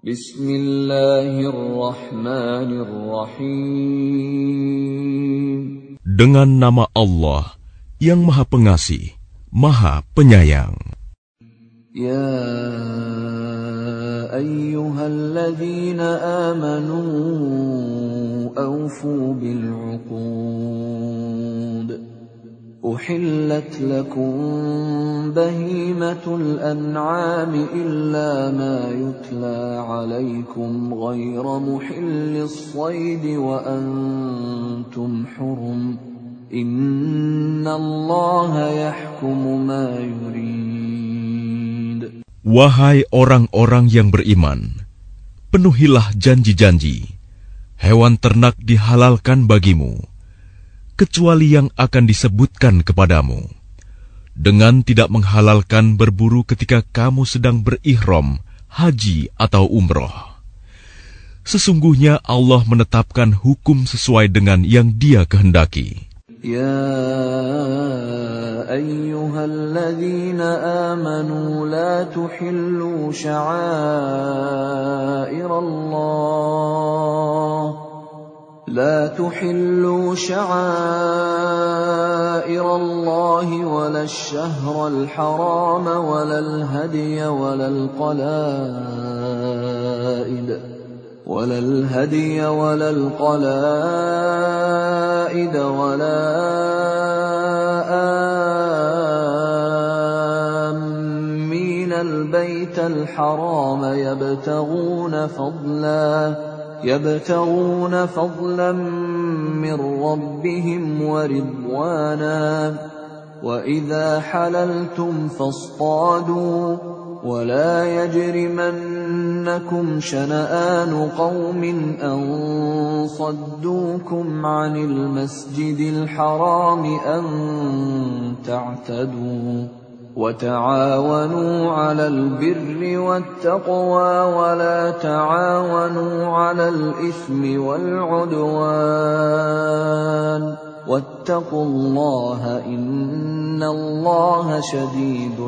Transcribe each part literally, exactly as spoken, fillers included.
Bismillahirrahmanirrahim. Dengan nama Allah yang Maha Pengasih, Maha Penyayang. Ya ayyuhalladzina amanu awfu bil'uqud. أحلت لكم بهيمة الأنعام إلا ما يتلى عليكم غير محل الصيد وأنتم حرم إن الله يحكم ما يريد. Wahai orang-orang yang beriman, penuhilah janji-janji. Hewan ternak dihalalkan bagimu, kecuali yang akan disebutkan kepadamu, dengan tidak menghalalkan berburu ketika kamu sedang berihram, haji atau umroh. Sesungguhnya Allah menetapkan hukum sesuai dengan yang Dia kehendaki. Ya ayyuhalladzina amanu la tuhillu sya'airallah لا تحلوا شعائر الله ولا الشهر الحرام ولا الهدي ولا القلائد ولا الهدي ولا القلائد ولا آمين البيت الحرام يبتغون فضلا يبتغون فضلا من ربهم ورضوانا وإذا حللتم فاصطادوا ولا يجرمنكم شنآن قوم أن صدوكم عن المسجد الحرام أن تعتدوا وتعاونوا على البر والتقوى ولا تعاونوا على الإثم والعدوان واتقوا الله إن الله شديد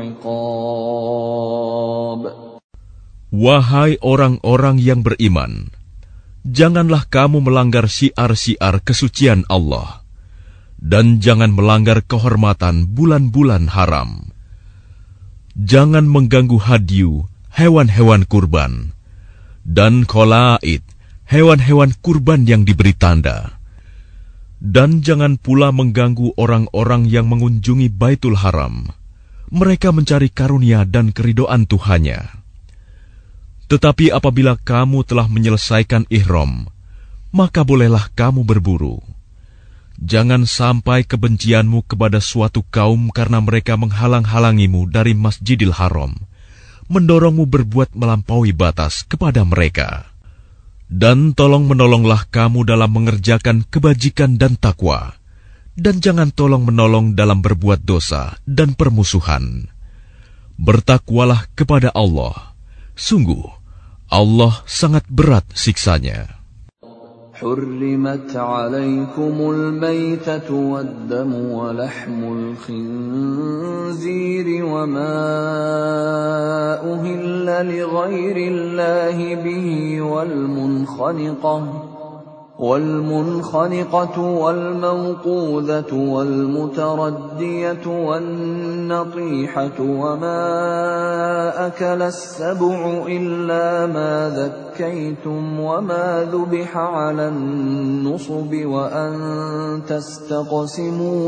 العقاب. Wahai orang-orang yang beriman, janganlah kamu melanggar syiar-syiar kesucian Allah, dan jangan melanggar kehormatan bulan-bulan haram. Jangan mengganggu hadyu, hewan-hewan kurban, dan qalaid, hewan-hewan kurban yang diberi tanda. Dan jangan pula mengganggu orang-orang yang mengunjungi Baitul Haram. Mereka mencari karunia dan keridoan Tuhannya. Tetapi apabila kamu telah menyelesaikan ihram, maka bolehlah kamu berburu. Jangan sampai kebencianmu kepada suatu kaum karena mereka menghalang-halangimu dari Masjidil Haram, mendorongmu berbuat melampaui batas kepada mereka. Dan tolong-menolonglah kamu dalam mengerjakan kebajikan dan takwa, dan jangan tolong-menolong dalam berbuat dosa dan permusuhan. Bertakwalah kepada Allah. Sungguh, Allah sangat berat siksanya. حرمت عليكم الميتة والدم ولحم الخنزير وما أهل لغير الله به والمنخنقة والمنخنقة والموقوذة والمتردية والنطيحة وما أكل السبع إلا ما ذكيتم وما ذبح على النصب وأن تستقسموا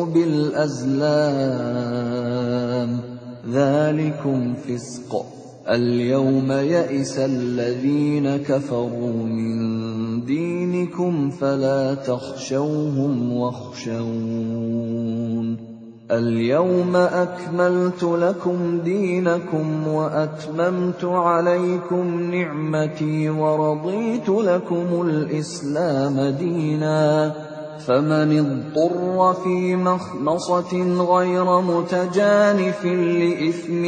بالأزلام ذلكم فسق اليوم يئس الذين كفروا من دينكم فلا تخشوهم واخشون اليوم أكملت لكم دينكم وأتممت عليكم نعمتي ورضيت لكم الإسلام دينا فمن اضطر في مخمصة غير متجانف لإثم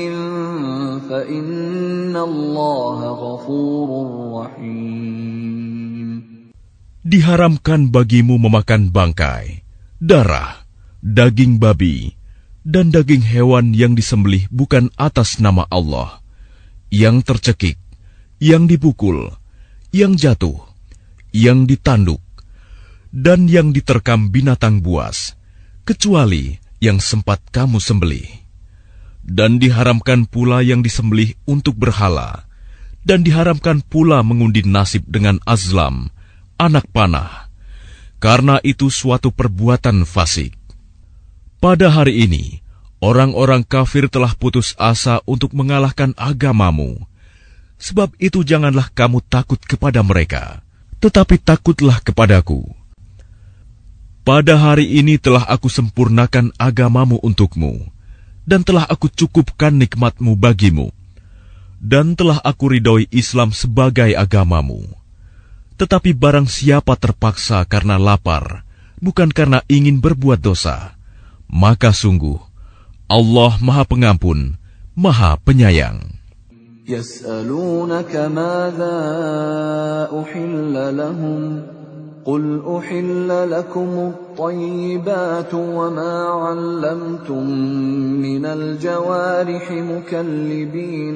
فإن الله غفور رحيم. Diharamkan bagimu memakan bangkai, darah, daging babi, dan daging hewan yang disembelih bukan atas nama Allah, yang tercekik, yang dipukul, yang jatuh, yang ditanduk, dan yang diterkam binatang buas, kecuali yang sempat kamu sembelih. Dan diharamkan pula yang disembelih untuk berhala, dan diharamkan pula mengundi nasib dengan azlam, anak panah, karena itu suatu perbuatan fasik. Pada hari ini, orang-orang kafir telah putus asa untuk mengalahkan agamamu. Sebab itu janganlah kamu takut kepada mereka, tetapi takutlah kepadaku. Pada hari ini telah aku sempurnakan agamamu untukmu, dan telah aku cukupkan nikmatmu bagimu, dan telah aku ridhoi Islam sebagai agamamu. Tetapi barang siapa terpaksa karena lapar, bukan karena ingin berbuat dosa, maka sungguh Allah Maha Pengampun, Maha Penyayang. يسألونك ماذا أحل لهم قل أحل لكم الطيبات وما علمتم من الجوارح مكلبين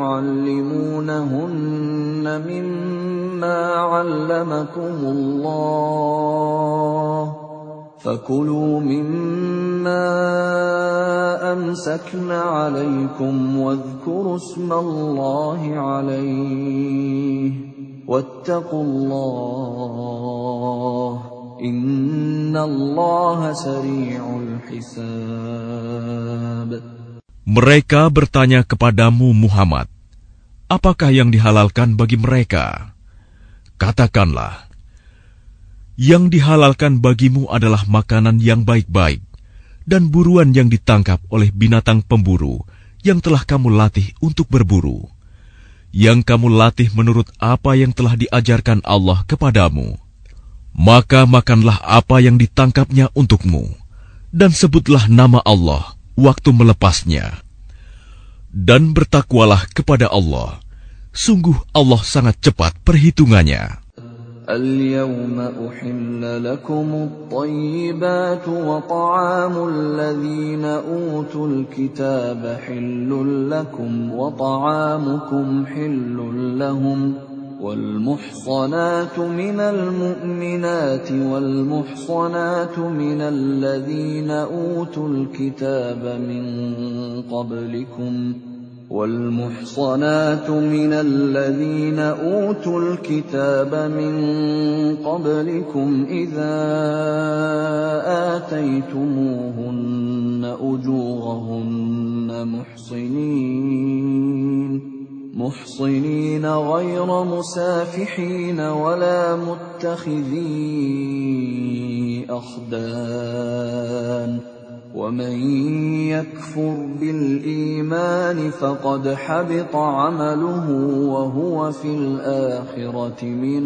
تعلمونهن مما علمكم الله فكلوا مما أمسكن عليكم واذكروا اسم الله عليه واتقوا الله إن الله سريع الحساب. Mereka bertanya kepadamu Muhammad, apakah yang dihalalkan bagi mereka? Katakanlah, yang dihalalkan bagimu adalah makanan yang baik-baik dan buruan yang ditangkap oleh binatang pemburu yang telah kamu latih untuk berburu, yang kamu latih menurut apa yang telah diajarkan Allah kepadamu. Maka makanlah apa yang ditangkapnya untukmu, dan sebutlah nama Allah waktu melepasnya. Dan bertakwalah kepada Allah, sungguh Allah sangat cepat perhitungannya. اليوم أحل لكم الطيبات وطعام الذين أوتوا الكتاب حل لكم وطعامكم حل لهم والمحصنات من المؤمنات والمحصنات من الذين أوتوا الكتاب من قبلكم والمحصنات من الذين أوتوا الكتاب من قبلكم إذا آتيتموهن أجورهن محصنين محصنين غير مسافحين ولا متخذي أخدان ومن يكفر بالإيمان فقد حبط عمله وهو في الآخرة من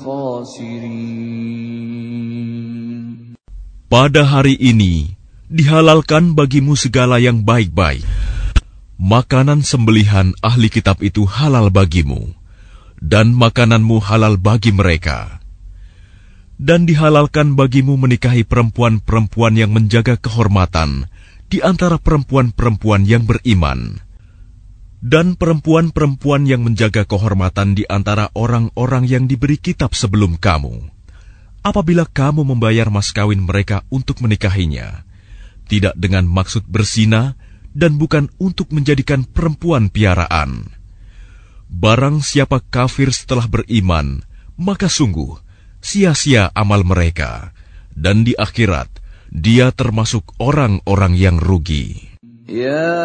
الخاسرين. Pada hari ini dihalalkan bagimu segala yang baik-baik. Makanan sembelihan ahli kitab itu halal bagimu, dan makananmu halal bagi mereka. Dan dihalalkan bagimu menikahi perempuan-perempuan yang menjaga kehormatan di antara perempuan-perempuan yang beriman, dan perempuan-perempuan yang menjaga kehormatan di antara orang-orang yang diberi kitab sebelum kamu. Apabila kamu membayar mas kawin mereka untuk menikahinya, tidak dengan maksud berzina dan bukan untuk menjadikan perempuan piaraan. Barang siapa kafir setelah beriman, maka sungguh sia-sia amal mereka, dan di akhirat dia termasuk orang-orang yang rugi. Ya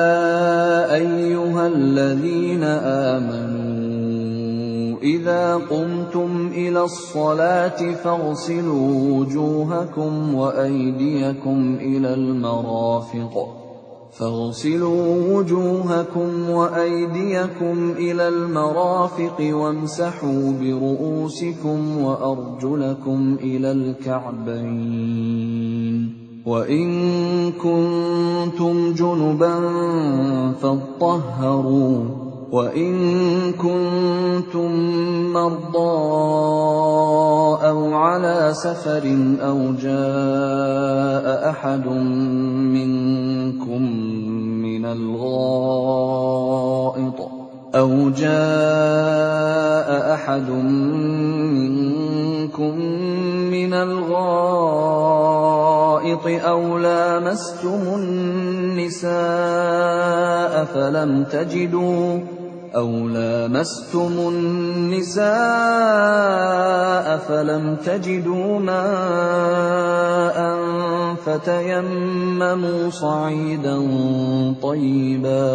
ayyuhalladzina amanu idza qumtum ila as-salati faghsilu wujuhakum wa aydiyakum ila al-marafiq فاغسلوا وجوهكم وأيديكم إلى المرافق وامسحوا برؤوسكم وأرجلكم إلى الكعبين وإن كنتم جنبا فاطهروا وإن كنتم مرضى أو على سفر أو جاء أحد منكم من الغائط أو جاء أحد منكم من الغائط أو لامستم النساء فلم تجدوا أو لامستم النساء فلم تجدوا ماء فتيمموا صعيدا طيبا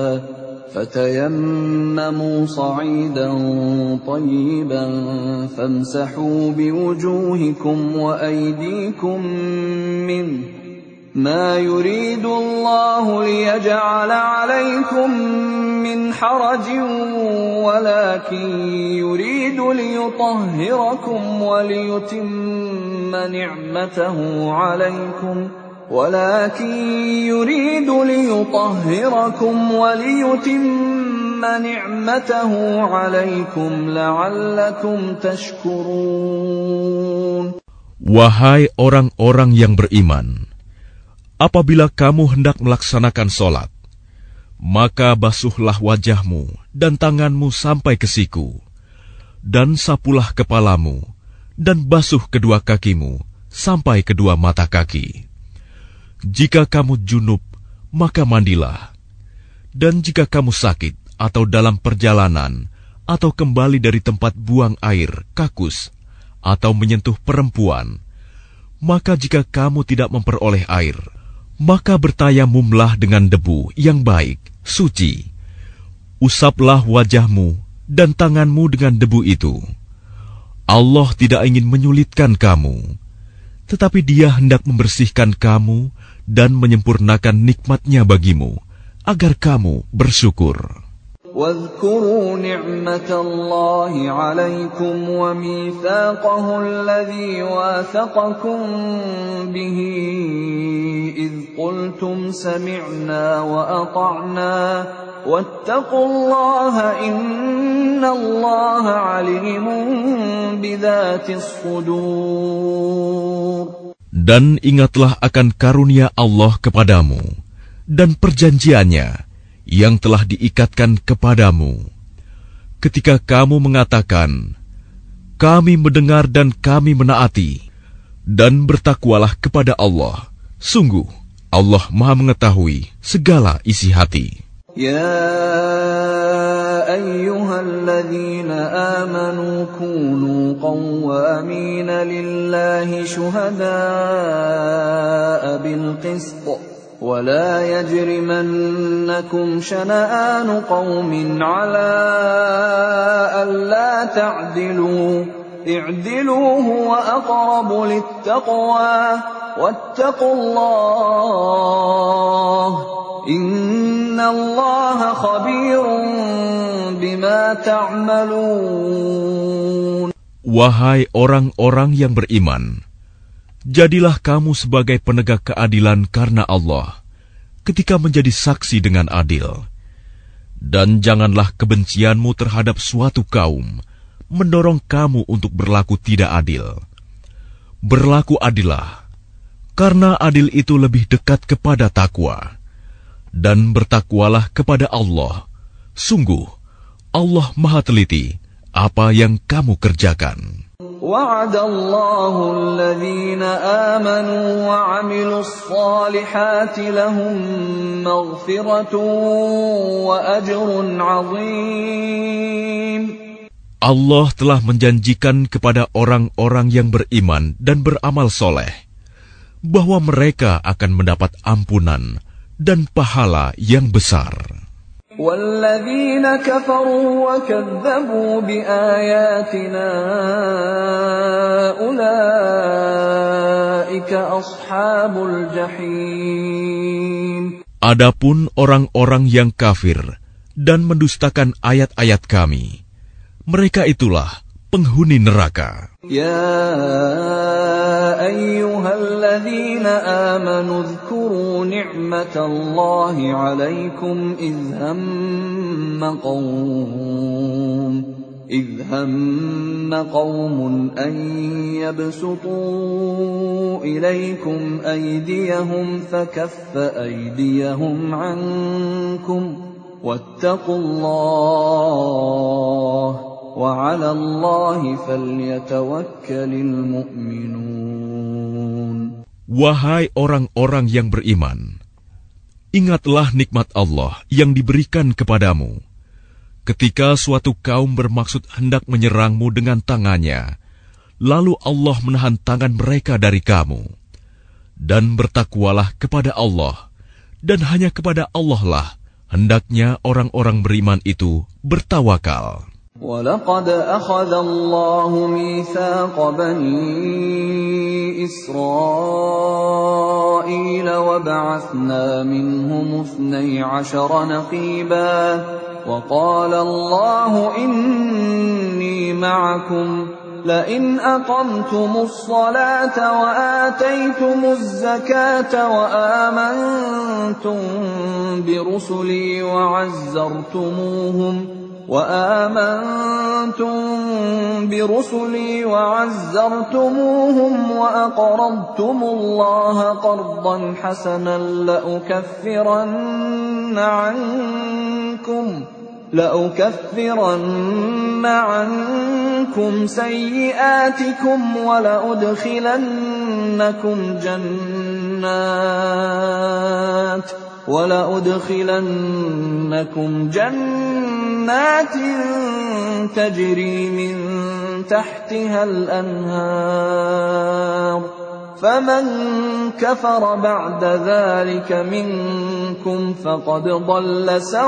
فتيمموا صعيدا طيبا فامسحوا بوجوهكم وأيديكم منه ما يريد الله ليجعل عليكم من حرج ولكن يريد ليطهركم وليتم نعمته عليكم ولكن يريد ليطهركم وليتم نعمته عليكم لعلكم تشكرون. Wahai orang-orang yang beriman, apabila kamu hendak melaksanakan sholat, maka basuhlah wajahmu dan tanganmu sampai ke siku, dan sapulah kepalamu, dan basuh kedua kakimu sampai kedua mata kaki. Jika kamu junub, maka mandilah. Dan jika kamu sakit atau dalam perjalanan, atau kembali dari tempat buang air, kakus, atau menyentuh perempuan, maka jika kamu tidak memperoleh air, maka bertayamumlah dengan debu yang baik, suci. Usaplah wajahmu dan tanganmu dengan debu itu. Allah tidak ingin menyulitkan kamu, tetapi Dia hendak membersihkan kamu dan menyempurnakan nikmat-Nya bagimu, agar kamu bersyukur. واذكروا نعمة الله عليكم وميثاقه الذي واثقكم به إذ قلتم سمعنا وأطعنا واتقوا الله إن الله عليم بذات الصدور. Dan ingatlah akan karunia Allah kepadamu dan perjanjiannya yang telah diikatkan kepadamu. Ketika kamu mengatakan, kami mendengar dan kami menaati, dan bertakwalah kepada Allah. Sungguh, Allah Maha mengetahui segala isi hati. Ya ayyuhalladzina amanu kunu qawwamina lillahi syuhada'a bil qist. ولا يجرمنكم شنآن قوم على ألا تعدلوا اعدلوا هو أقرب للتقوى واتقوا الله إن الله خبير بما تعملون. Wahai orang-orang yang beriman, jadilah kamu sebagai penegak keadilan karena Allah, ketika menjadi saksi dengan adil. Dan janganlah kebencianmu terhadap suatu kaum mendorong kamu untuk berlaku tidak adil. Berlaku adillah, karena adil itu lebih dekat kepada takwa. Dan bertakwalah kepada Allah. Sungguh, Allah Maha teliti apa yang kamu kerjakan. وعد الله الذين آمنوا وعملوا الصالحات لهم مغفرة وأجر عظيم. Allah telah menjanjikan kepada orang-orang yang beriman dan beramal soleh bahwa mereka akan mendapat ampunan dan pahala yang besar. وَالَّذِينَ كَفَرُوا وَكَذَّبُوا بِآيَاتِنَا أُولَئِكَ أَصْحَابُ الْجَحِيمِ. Adapun orang-orang yang kafir dan mendustakan ayat-ayat kami, mereka itulah penghuni neraka. Ya ayyuhalladzina amanu dzkuru ni'matallahi 'alaikum idh hamma qaum idh hamma qaumun an yabsutu ilaykum aydiyahum fakaffa aydiyahum 'ankum واتقوا الله وعلى الله فليتوكل المؤمنون. Wahai orang-orang yang beriman, ingatlah nikmat Allah yang diberikan kepadamu. Ketika suatu kaum bermaksud hendak menyerangmu dengan tangannya, lalu Allah menahan tangan mereka dari kamu. Dan bertakwalah kepada Allah, dan hanya kepada Allah lah hendaknya orang-orang beriman itu bertawakal. وَلَقَدْ أَخَذَ اللَّهُ مِيثَاقَ بَنِي إِسْرَائِيلَ وَبَعَثْنَا مِنْهُمُ اثْنَيْ عَشَرَ نَقِيبًا وَقَالَ اللَّهُ إِنِّي مَعَكُمْ لئن أقمتم الصلاة وآتيتم الزكاة وآمنتم برسلي وعزرتموهم وآمنتم برسلي وعزرتموهم وأقرضتم الله قرضا حسنا لأكفرن عنكم لأكفرن عنكم سيئاتكم ولأدخلنكم جنات ولأدخلنكم جنات تجري من تحتها الأنهار فمن كفر بعد ذلك منكم فقد ضل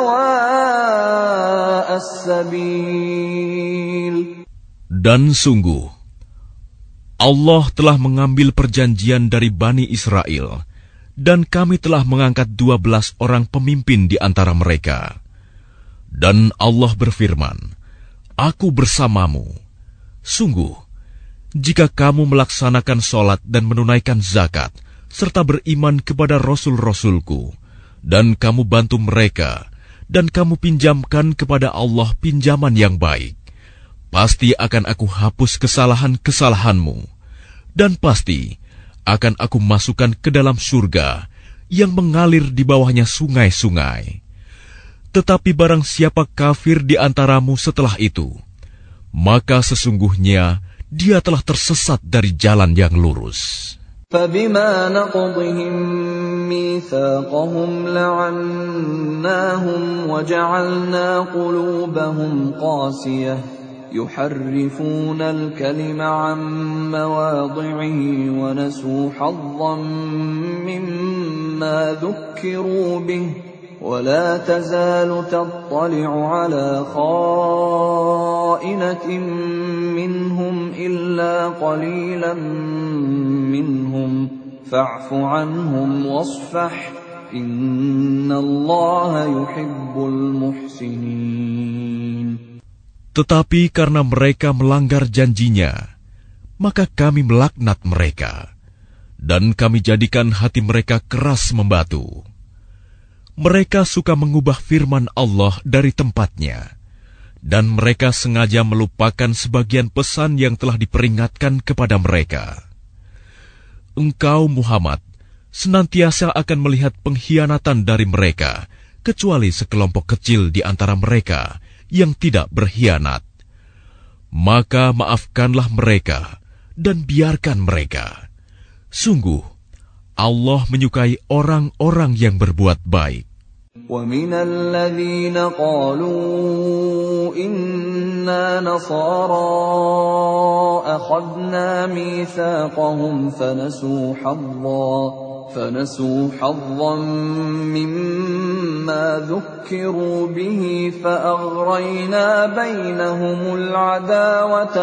سواء السبيل. Dan sungguh, Allah telah mengambil perjanjian dari Bani Israel, dan kami telah mengangkat dua belas orang pemimpin di antara mereka. Dan Allah berfirman, Aku bersamamu. Sungguh, jika kamu melaksanakan sholat dan menunaikan zakat, serta beriman kepada Rasul-Rasulku, dan kamu bantu mereka, dan kamu pinjamkan kepada Allah pinjaman yang baik, pasti akan aku hapus kesalahan-kesalahanmu, dan pasti akan aku masukkan ke dalam surga yang mengalir di bawahnya sungai-sungai. Tetapi barang siapa kafir di antaramu setelah itu, maka sesungguhnya dia telah tersesat dari jalan yang lurus. فَبِمَا نَقْضِهِمْ مِيثَاقَهُمْ لَعَنَّاهُمْ وَجَعَلْنَا قُلُوبَهُمْ قَاسِيَةً يُحَرِّفُونَ الْكَلِمَ عَن مَّوَاضِعِهِ وَنَسُوا حَظًّا مِّمَّا ذُكِّرُوا بِهِ ولا تزال تطلع على خائنة منهم إلا قليلا منهم فاعف عنهم واصفح إن الله يحب المحسنين. Tetapi karena mereka melanggar janjinya, maka kami melaknat mereka, dan kami jadikan hati mereka keras membatu. Mereka suka mengubah firman Allah dari tempatnya, dan mereka sengaja melupakan sebagian pesan yang telah diperingatkan kepada mereka. Engkau, Muhammad, senantiasa akan melihat pengkhianatan dari mereka, kecuali sekelompok kecil di antara mereka yang tidak berkhianat. Maka maafkanlah mereka, dan biarkan mereka. Sungguh, Allah menyukai orang-orang yang berbuat baik. وَمِنَ الَّذِينَ قَالُوا إِنَّا نَصَارَى أَخَذْنَا مِيثَاقَهُمْ فَنَسُوا حَظًّا فَنَسُوا حَظًّا مِّمَّا ذُكِّرُوا بِهِ فَأَغْرَيْنَا بَيْنَهُمُ الْعَدَاوَةَ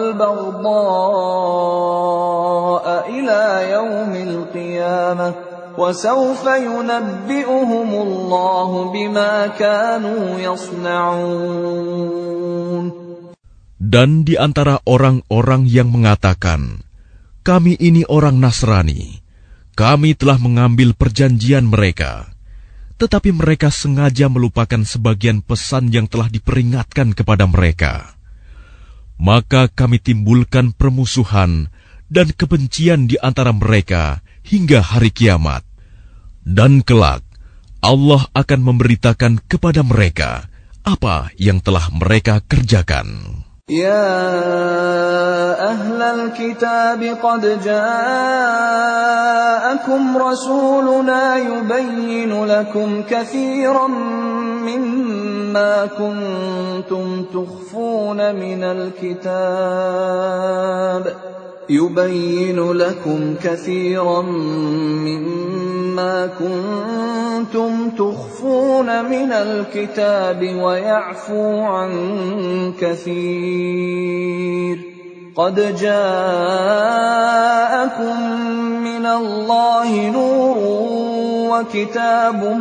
وَالْبَغْضَاءَ إِلَى يَوْمِ الْقِيَامَةِ وَسَوْفَ يُنَبِّئُهُمُ اللَّهُ بِمَا كَانُوا يَصْنَعُونَ. Dan di antara orang-orang yang mengatakan, kami ini orang Nasrani, kami telah mengambil perjanjian mereka, tetapi mereka sengaja melupakan sebagian pesan yang telah diperingatkan kepada mereka. Maka kami timbulkan permusuhan dan kebencian di antara mereka hingga hari kiamat. Dan kelak, Allah akan memberitakan kepada mereka apa yang telah mereka kerjakan. Ya ahlal kitab qad ja'akum rasuluna yubayyinu lakum katsiran mimma kuntum tukhfuna minal kitab yubayyinu lakum katsiran mimma kuntum tukhfuna minal kitab wa ya'fu an katsir qad ja'akum minallahi nurun wa kitabun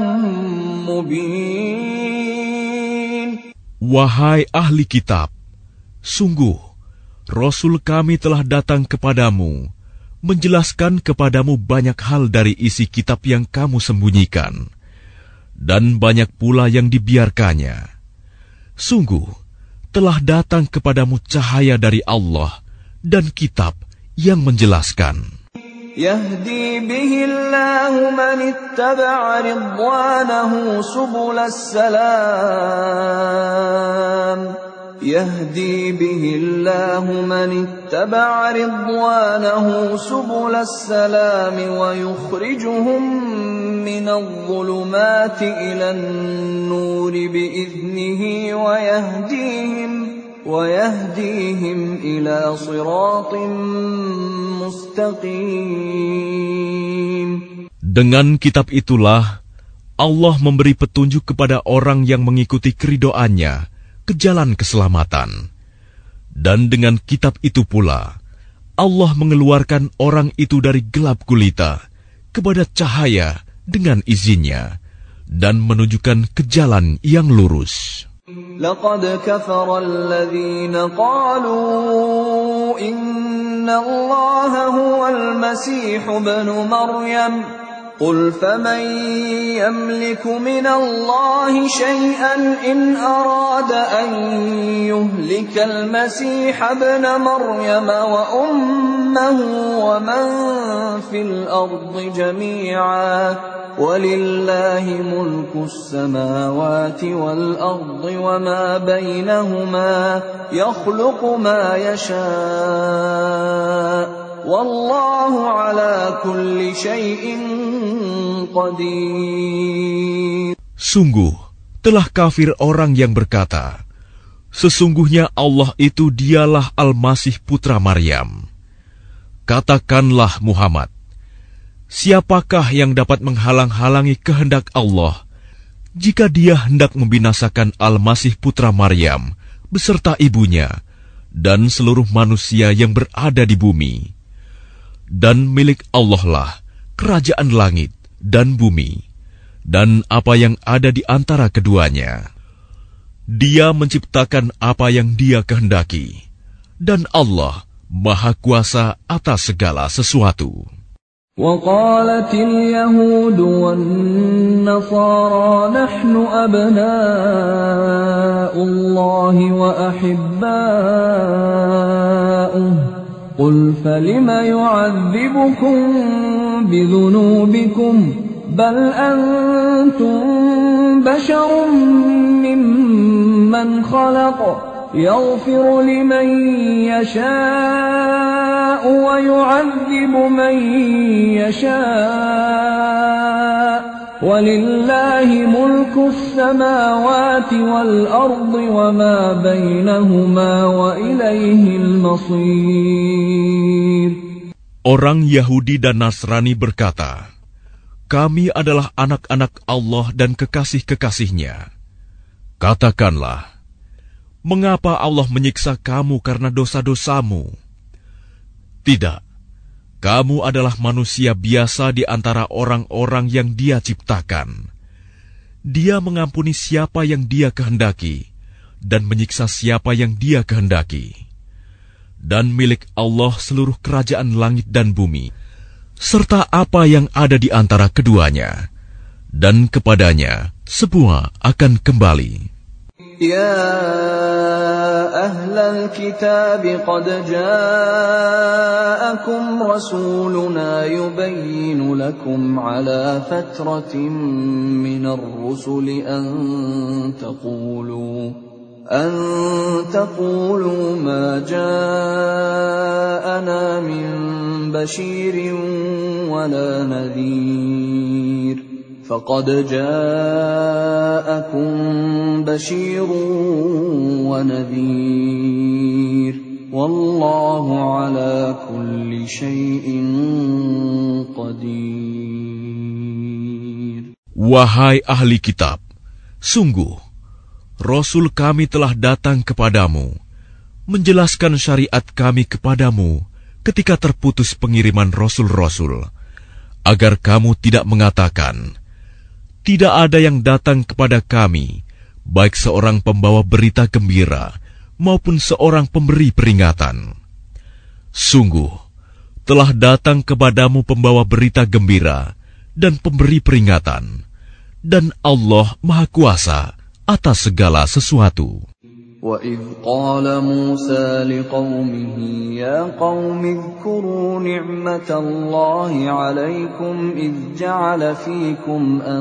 mubin. Wahai ahli kitab, sungguh Rasul kami telah datang kepadamu, menjelaskan kepadamu banyak hal dari isi kitab yang kamu sembunyikan, dan banyak pula yang dibiarkannya. Sungguh, telah datang kepadamu cahaya dari Allah dan kitab yang menjelaskan. Yahdi bihillahu man ittaba'a ridwanahu subulas salam. يهدي به الله من اتبع رضوانه سبل السلام ويخرجهم من الظلمات إلى النور بإذنه ويهديهم ويهديهم إلى صراط مستقيم. Dengan kitab itulah Allah memberi petunjuk kepada orang yang mengikuti keridhoannya ke jalan keselamatan. Dan dengan kitab itu pula, Allah mengeluarkan orang itu dari gelap gulita kepada cahaya dengan izinnya, dan menunjukkan ke jalan yang lurus. Laqad kafara alladhina qalu inna Allaha huwal Masih ibn Maryam. قل فمن يملك من الله شيئا إن أراد أن يهلك المسيح ابن مريم وأمه ومن في الأرض جميعا ولله ملك السماوات والأرض وما بينهما يخلق ما يشاء Wallahu ala kulli syai'in qadir. Sungguh, telah kafir orang yang berkata, sesungguhnya Allah itu dialah Al-Masih putra Maryam. Katakanlah Muhammad, siapakah yang dapat menghalang-halangi kehendak Allah jika dia hendak membinasakan Al-Masih putra Maryam beserta ibunya dan seluruh manusia yang berada di bumi? Dan milik Allah lah kerajaan langit dan bumi, dan apa yang ada di antara keduanya. Dia menciptakan apa yang Dia kehendaki, dan Allah Maha Kuasa atas segala sesuatu. وقالت اليهود والنصارى نحن أبناء الله وأحباؤه قل فلم يعذبكم بذنوبكم بل أنتم بشر ممن خلق يغفر لمن يشاء ويعذب من يشاء ولله ملك السماوات والأرض وما بينهما وإليه المصير. Orang Yahudi dan Nasrani berkata, kami adalah anak-anak Allah dan kekasih-kekasihnya. Katakanlah, mengapa Allah menyiksa kamu karena dosa-dosamu? Tidak, kamu adalah manusia biasa di antara orang-orang yang Dia ciptakan. Dia mengampuni siapa yang Dia kehendaki, dan menyiksa siapa yang Dia kehendaki. Dan milik Allah seluruh kerajaan langit dan bumi, serta apa yang ada di antara keduanya, dan kepadanya semua akan kembali. يا أهل الكتاب قد جاءكم رسولنا يبين لكم على فترة من الرسل أن تقولوا أن تقولوا ما جاءنا من بشير ولا نذير فقد جاءكم بشير ونذير والله على كل شيء قدير. Wahai ahli kitab, sungguh Rasul kami telah datang kepadamu, menjelaskan syariat kami kepadamu ketika terputus pengiriman Rasul-Rasul, agar kamu tidak mengatakan, tidak ada yang datang kepada kami, baik seorang pembawa berita gembira maupun seorang pemberi peringatan. Sungguh, telah datang kepadamu pembawa berita gembira dan pemberi peringatan, dan Allah Maha Kuasa atas segala sesuatu. وَإِذْ قَالَ مُوسَى لِقَوْمِهِ يَا قَوْمِ اذْكُرُوا نِعْمَةَ اللَّهِ عَلَيْكُمْ إِذْ جَعَلَ فِيكُمْ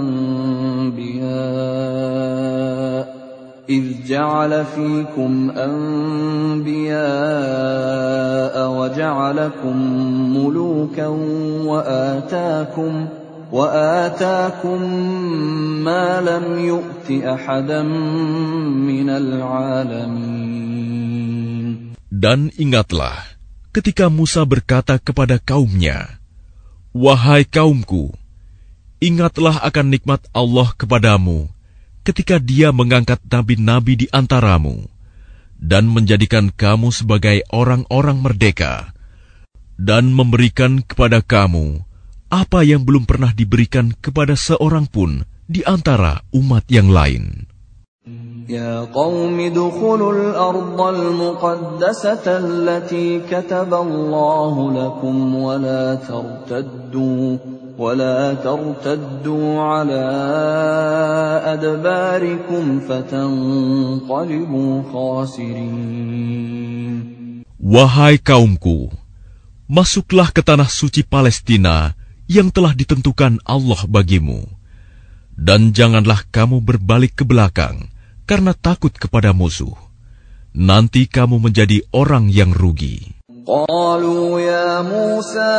أَنْبِيَاءَ إِذْ جَعَلَ فِيكُمْ أَنْبِيَاءَ وَجَعَلَكُمْ مُلُوكًا وَآتَاكُمْ وَآتَاكُمْ مَا لَمْ يُؤْتِ أَحَدًا مِنَ الْعَالَمِينَ. Dan ingatlah ketika Musa berkata kepada kaumnya, wahai kaumku, ingatlah akan nikmat Allah kepadamu ketika Dia mengangkat nabi-nabi di antaramu dan menjadikan kamu sebagai orang-orang merdeka dan memberikan kepada kamu apa yang belum pernah diberikan kepada seorang pun di antara umat yang lain. Ya qaumi dukhulul ardal muqaddasata allati kataballahu lakum wa la tartaddu wa la tartaddu ala adbarikum fatanqalibu khasirin. Wahai kaumku, masuklah ke tanah suci Palestina yang telah ditentukan Allah bagimu, dan janganlah kamu berbalik ke belakang karena takut kepada musuh. Nanti kamu menjadi orang yang rugi. Qalu ya Musa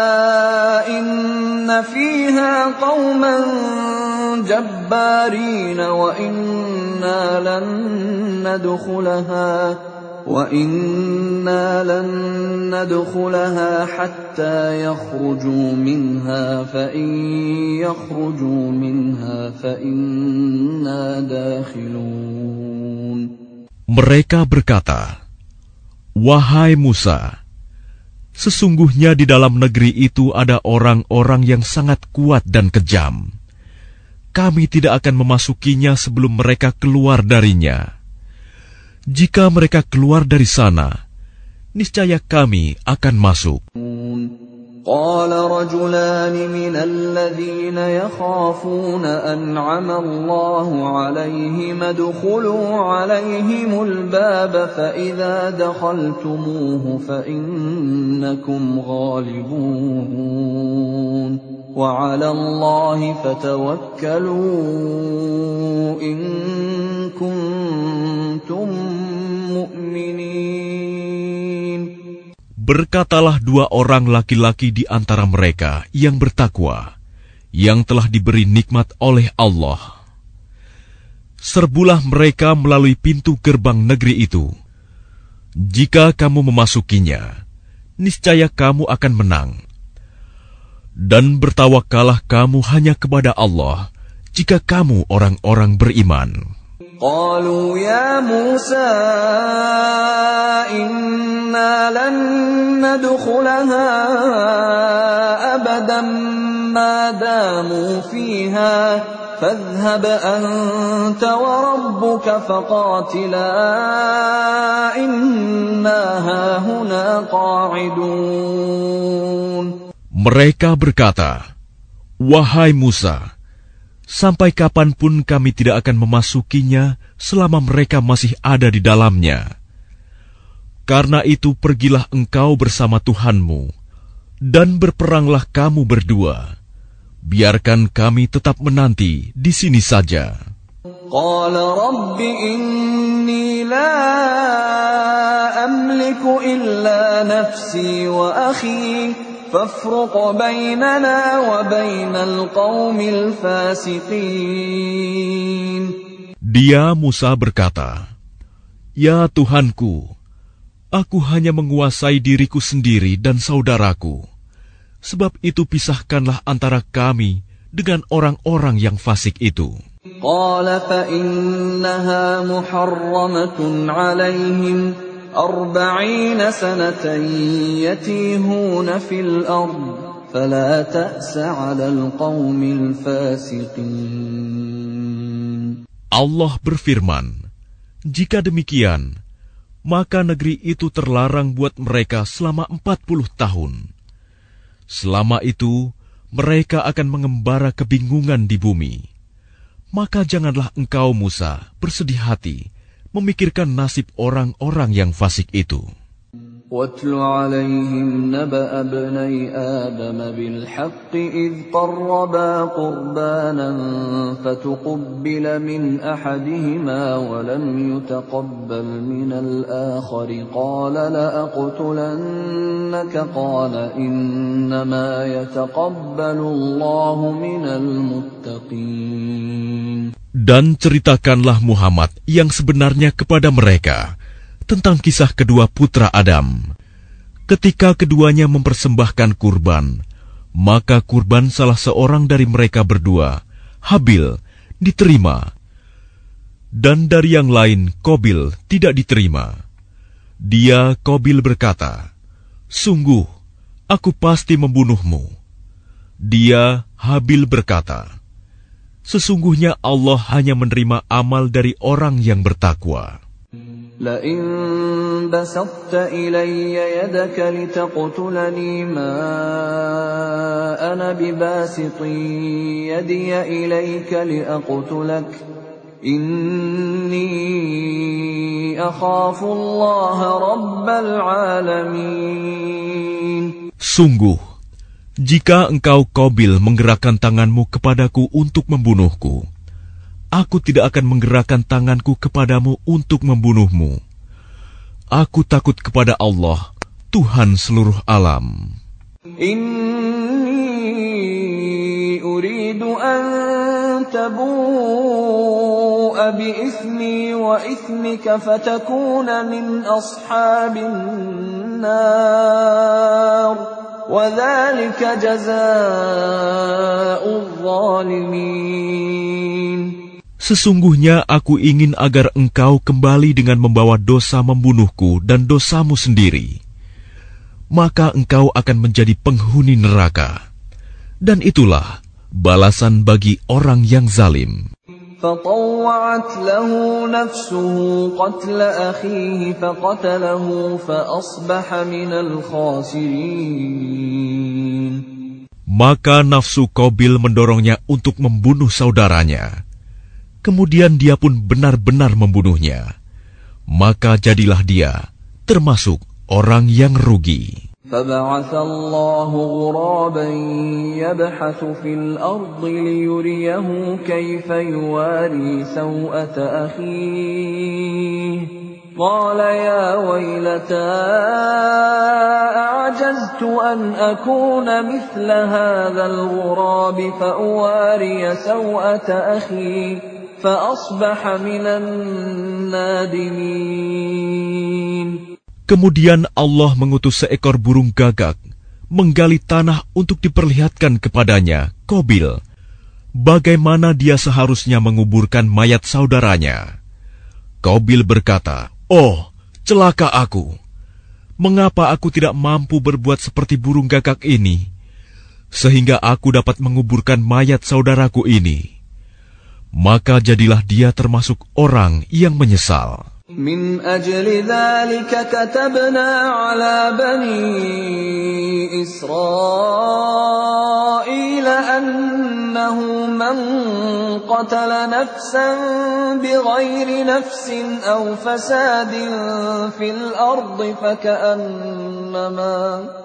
inna fiha qauman jabbarin wa inna lan nadkhulaha وَإِنَّا لَن نَّدْخُلَهَا حَتَّى يَخْرُجُوا مِنْهَا فَإِن يَخْرُجُوا مِنْهَا فَإِنَّا دَاخِلُونَ. Mereka berkata, wahai Musa, sesungguhnya di dalam negeri itu ada orang-orang yang sangat kuat dan kejam. Kami tidak akan memasukinya sebelum mereka keluar darinya. Jika mereka keluar dari sana, niscaya kami akan masuk. Qala rajulan minal ladzina yakhafuna an'ama Allahu 'alaihim adkhulu 'alaihimul baba fa idza dakhaltumuhu fa innakum ghalibun wa 'ala Allahi fatawakkalu in kuntum mu'minin. Berkatalah dua orang laki-laki di antara mereka yang bertakwa, yang telah diberi nikmat oleh Allah. Serbulah mereka melalui pintu gerbang negeri itu. Jika kamu memasukinya, niscaya kamu akan menang. Dan bertawakallah kamu hanya kepada Allah, jika kamu orang-orang beriman. Qalu ya Musa inna lan nadkhulaha abadan ma damu fiha fadhhab anta wa rabbuka faqatila inna hahuna qa'idun. Mereka berkata, wahai Musa, Sampai kapanpun kami tidak akan memasukinya selama mereka masih ada di dalamnya. Karena itu pergilah engkau bersama Tuhanmu, dan berperanglah kamu berdua. Biarkan kami tetap menanti di sini saja. Qala Rabbi inni la amliku illa nafsi wa akhi fafruq bainana wa bainal qaumil fasiqin. Dia Musa berkata, "Ya Tuhanku, aku hanya menguasai diriku sendiri dan saudaraku. Sebab itu pisahkanlah antara kami dengan orang-orang yang fasik itu." Qala fa innaha muharramatun 'alaihim arba'ina sanatan yatihuna fil ard fala ta'sa 'alal qaumil fasiqin. Allah berfirman, "Jika demikian, maka negeri itu terlarang buat mereka selama empat puluh tahun. Selama itu, mereka akan mengembara kebingungan di bumi. Maka janganlah engkau, Musa, bersedih hati memikirkan nasib orang-orang yang fasik itu." وَاتْلُ عَلَيْهِمْ نَبَأَ ابْنَيْ آدَمَ بِالْحَقِّ إِذْ قَرَّبَا قُرْبَانًا فَتُقُبِّلَ مِنْ أَحَدِهِمَا وَلَمْ يُتَقَبَّلْ مِنَ الْآخَرِ قَالَ لَأَقْتُلَنَّكَ قَالَ إِنَّمَا يَتَقَبَّلُ اللَّهُ مِنَ الْمُتَّقِينَ. Dan ceritakanlah Muhammad yang sebenarnya kepada mereka tentang kisah kedua putra Adam. Ketika keduanya mempersembahkan kurban, maka kurban salah seorang dari mereka berdua, Habil, diterima, dan dari yang lain, Qabil, tidak diterima. Dia, Qabil, berkata, "Sungguh, aku pasti membunuhmu." Dia, Habil, berkata, "Sesungguhnya Allah hanya menerima amal dari orang yang bertakwa." لئن بسطت إلي يدك لتقتلني ما أنا بباسط يدي إليك لأقتلك إني أخاف الله رب العالمين. Sungguh, jika engkau Qabil menggerakkan tanganmu kepadaku untuk membunuhku, aku tidak akan menggerakkan tanganku kepadamu untuk membunuhmu. Aku takut kepada Allah, Tuhan seluruh alam. Inni uridu an tabu'a bi ithmi wa ithmika fatakuna min ashabin nar wa dhalika jazaa'ul zalimin. Sesungguhnya aku ingin agar engkau kembali dengan membawa dosa membunuhku dan dosamu sendiri. Maka engkau akan menjadi penghuni neraka. Dan itulah balasan bagi orang yang zalim. فطوعت له نفسه قتل أخيه فقتله فأصبح من الخاسرين. Maka nafsu Qabil mendorongnya untuk membunuh saudaranya. Kemudian dia pun benar-benar membunuhnya. Maka jadilah dia termasuk orang yang rugi. فبعث الله غرابا يبحث في الأرض ليريه كيف يواري سوءة أخيه قال يا ويلتى أعجزت أن أكون مثل هذا الغراب فأواري سوءة أخي فأصبح من النادمين. Kemudian Allah mengutus seekor burung gagak menggali tanah untuk diperlihatkan kepadanya, Qabil, bagaimana dia seharusnya menguburkan mayat saudaranya. Qabil berkata, "Oh, celaka aku! Mengapa aku tidak mampu berbuat seperti burung gagak ini, sehingga aku dapat menguburkan mayat saudaraku ini?" Maka jadilah dia termasuk orang yang menyesal. من أجل ذلك كتبنا على بني إسرائيل أنه من قتل نفسا بغير نفس أو فساد في الأرض فكأنما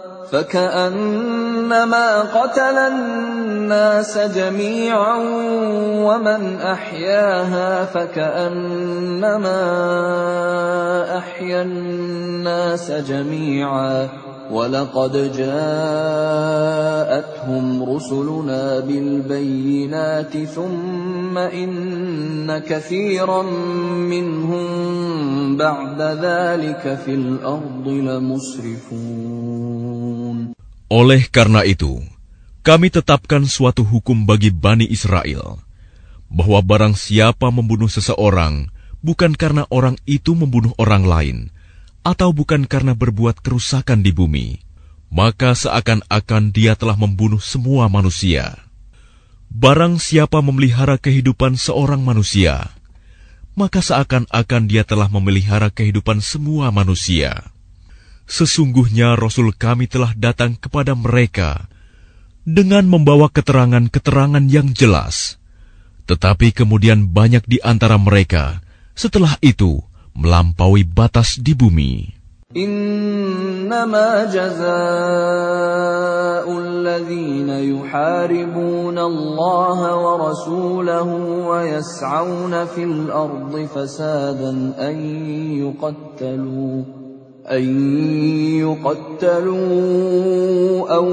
فكأنما قتل الناس جميعا ومن أحياها فكأنما أحيا الناس جميعا ولقد جاءتهم رسلنا بالبينات ثم إن كثيرا منهم بعد ذلك في الأرض لمسرفون. Oleh karena itu, kami tetapkan suatu hukum bagi Bani Israel, bahwa barang siapa membunuh seseorang, bukan karena orang itu membunuh orang lain, atau bukan karena berbuat kerusakan di bumi, maka seakan-akan dia telah membunuh semua manusia. Barang siapa memelihara kehidupan seorang manusia, maka seakan-akan dia telah memelihara kehidupan semua manusia. Sesungguhnya Rasul kami telah datang kepada mereka dengan membawa keterangan-keterangan yang jelas. Tetapi kemudian banyak di antara mereka setelah itu melampaui batas di bumi. Innama jazaa'ul ladzina yuharibuna Allah wa rasulahu wa yas'auna fil ardi fasadan an yuqattalu أن يقتلوا أو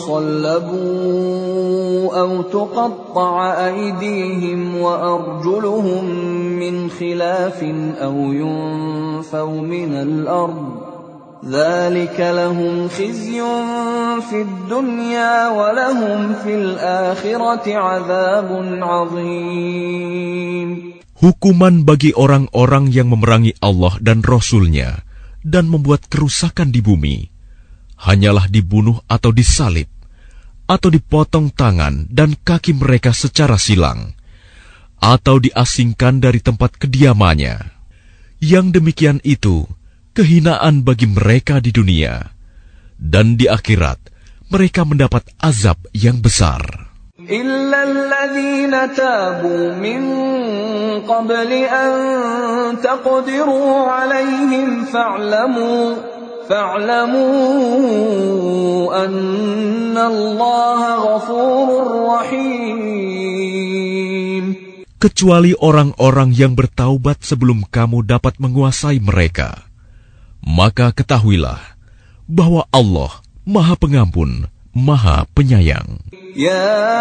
يصلبوا أو تقطع أيديهم وأرجلهم من خلاف أو ينفوا من الأرض ذلك لهم خزي في الدنيا ولهم في الآخرة عذاب عظيم. Hukuman bagi orang-orang yang memerangi Allah dan Rasul-Nya dan membuat kerusakan di bumi, hanyalah dibunuh atau disalib, atau dipotong tangan dan kaki mereka secara silang, atau diasingkan dari tempat kediamannya. Yang demikian itu kehinaan bagi mereka di dunia, dan di akhirat mereka mendapat azab yang besar. إلا الذين تابوا من قبل أن تقدروا عليهم فاعلموا فاعلموا أن الله غفور رحيم. Kecuali orang-orang yang bertaubat sebelum kamu dapat menguasai mereka, maka ketahuilah bahwa Allah Maha Pengampun, Maha Penyayang. يا